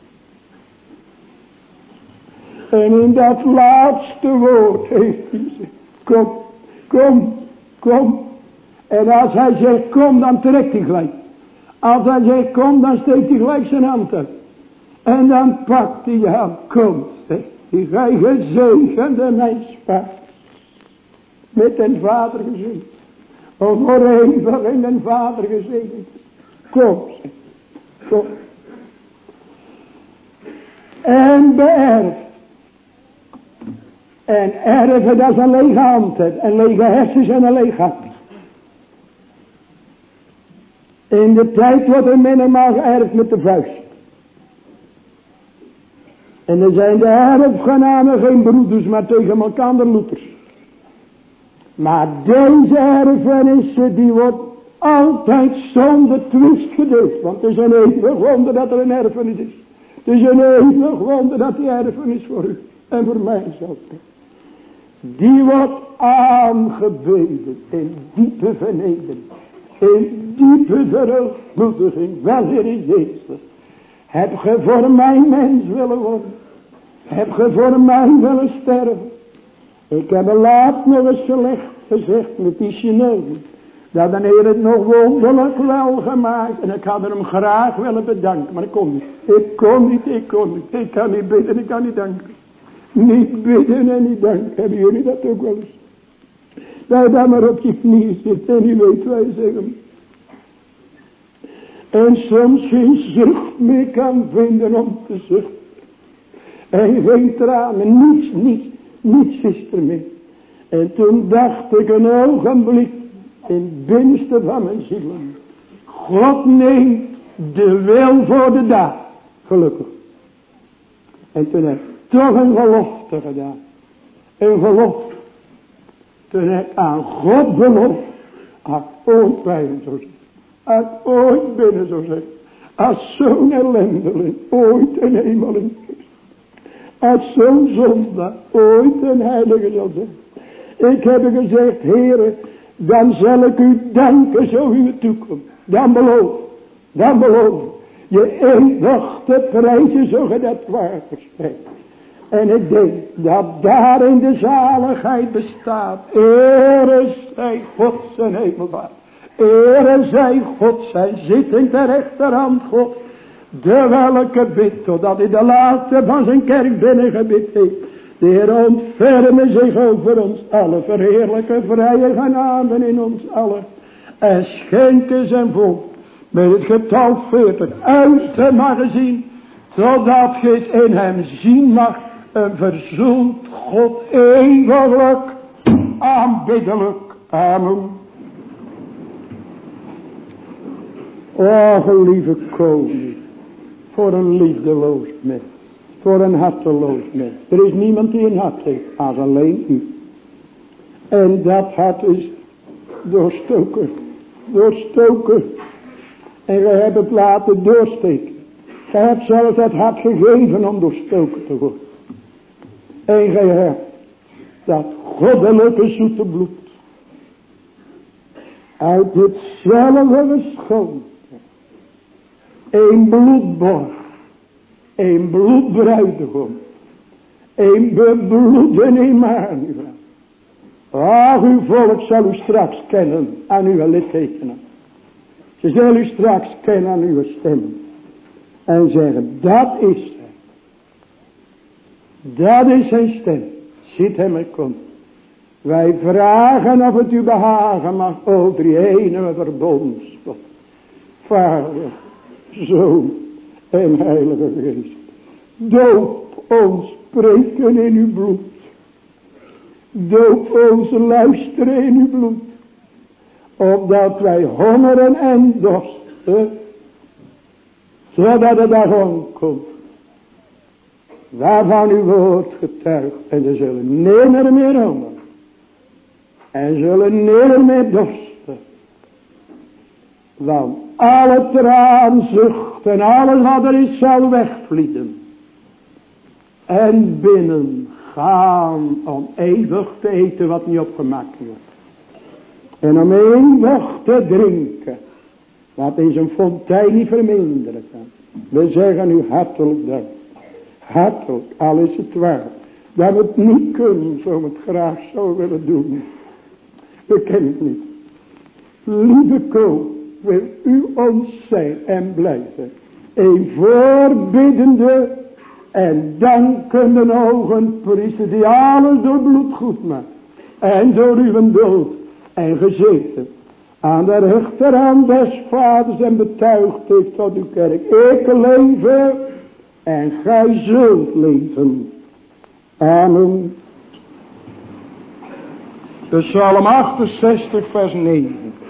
En in dat laatste woord heeft hij gezegd. Kom, kom, kom. En als hij zegt kom, dan trekt hij gelijk. Als hij zegt kom, dan steekt hij gelijk zijn hand uit. En dan pakt hij je hand. Kom, zegt hij. Gij gezegende mijn spaar. Met den Vader gezegend. Of voor eeuwig in den Vader gezegend. Kom, zegt hij. Kom. En beërf. En erven, dat is een lege hand. En lege hersens en een lege hart. In de tijd wordt er menigmaal geërfd met de vuist. En er zijn de erfgenamen geen broeders, maar tegen elkaar loeters. Maar deze erfenis, die wordt altijd zonder twist gedeeld. Want het is een eeuwig wonder dat er een erfenis is. Het is een eeuwig wonder dat die erfenis voor u en voor mij zal zijn. Die wordt aangebeden in diepe vernedering. In diepe verontmoediging. Wel, Heer Jezus. Heb ge voor mij mens willen worden? Heb ge voor mij willen sterven? Ik heb er laatst nog eens gelegd, gezegd met die synoden. Dat de Heer het nog wonderlijk wel gemaakt. En ik had hem graag willen bedanken. Maar ik kon niet. Ik kon niet, ik kon niet. Ik kan niet bidden, ik kan niet danken. Niet bidden en niet danken. Hebben jullie dat ook wel eens? Dat je dan maar op je knieën zit en je weet wat je zeggen. En soms geen zucht meer kan vinden om te zuchten. En geen tranen, niets, niets, niets is er meer. En toen dacht ik een ogenblik in het binnenste van mijn ziel. God neemt de wil voor de daad. Gelukkig. En toen heb ik toch een gelofte gedaan. Een gelofte. Toen heb ik aan God beloofd. Als ooit bij hem zou zijn. Als ooit binnen zou zijn. Als zo'n ellendeling ooit een hemeling is. Als zo'n zondaar ooit een heilige zal zijn. Ik heb u gezegd, Heere, dan zal ik u danken zo u toekomt. Dan beloof, dan beloof. Je eeuwig te prijzen zo ge dat water spreekt. En ik denk dat daar in de zaligheid bestaat. Ere zij God zijn hemelvaart. Ere zij God zijn zitting ter rechterhand God. De welke bidt totdat hij de laatste van zijn kerk binnengebid heeft. De Heer ontferme zich over ons allen. Verheerlijke vrije genade in ons allen. En schenken zijn volk met het getal veertig uit te mogen zien. Zodat je het in hem zien mag. Een verzoend God eeuwiglijk aanbiddelijk. Amen. O gelieve koning. Voor een liefdeloos mens. Voor een harteloos mens. Er is niemand die een hart heeft. Als alleen u. En dat hart is doorstoken. Doorstoken. En gij hebt het laten doorsteken. Gij hebt zelfs het hart gegeven om doorstoken te worden. En gij hebt dat goddelijke zoete bloed. Uit hetzelfde geschonken. Een bloedborg. Een bloedbruidegom. Een bebloeden Emmanuel. Ach, uw volk zal u straks kennen aan uw littekenen. Ze zullen u straks kennen aan uw stem. En zeggen, dat is hij. Dat is zijn stem. Ziet hem er komt. Wij vragen of het u behagen mag, o drie ene verbondsgod. Vader, Zoon en Heilige Geest. Doop ons spreken in uw bloed. Doop ons luisteren in uw bloed. Opdat wij hongeren en dorsten. Zodat het daarvan komt. Waarvan uw woord getuigt. En ze zullen nimmer meer hongeren. En zullen nimmer meer dorsten. Want alle traanzucht en alles wat er is zal wegvlieden. En binnen gaan om eeuwig te eten wat niet opgemaakt wordt. En om eeuwig te drinken. Wat in zijn fontein niet verminderen kan. We zeggen u hartelijk dank. Hartelijk, al is het waar. Dat we het niet kunnen zo we het graag zo willen doen. We kennen het niet. Lieve koning, wil u ons zijn en blijven. Een voorbiddende en dankende ogen priester die alles door bloed goed maakt. En door uw dood en gezeten aan de rechterhand des vaders en betuigd heeft tot uw kerk. Ik leven en gij zult leven. Amen. De Psalm achtenzestig vers negen.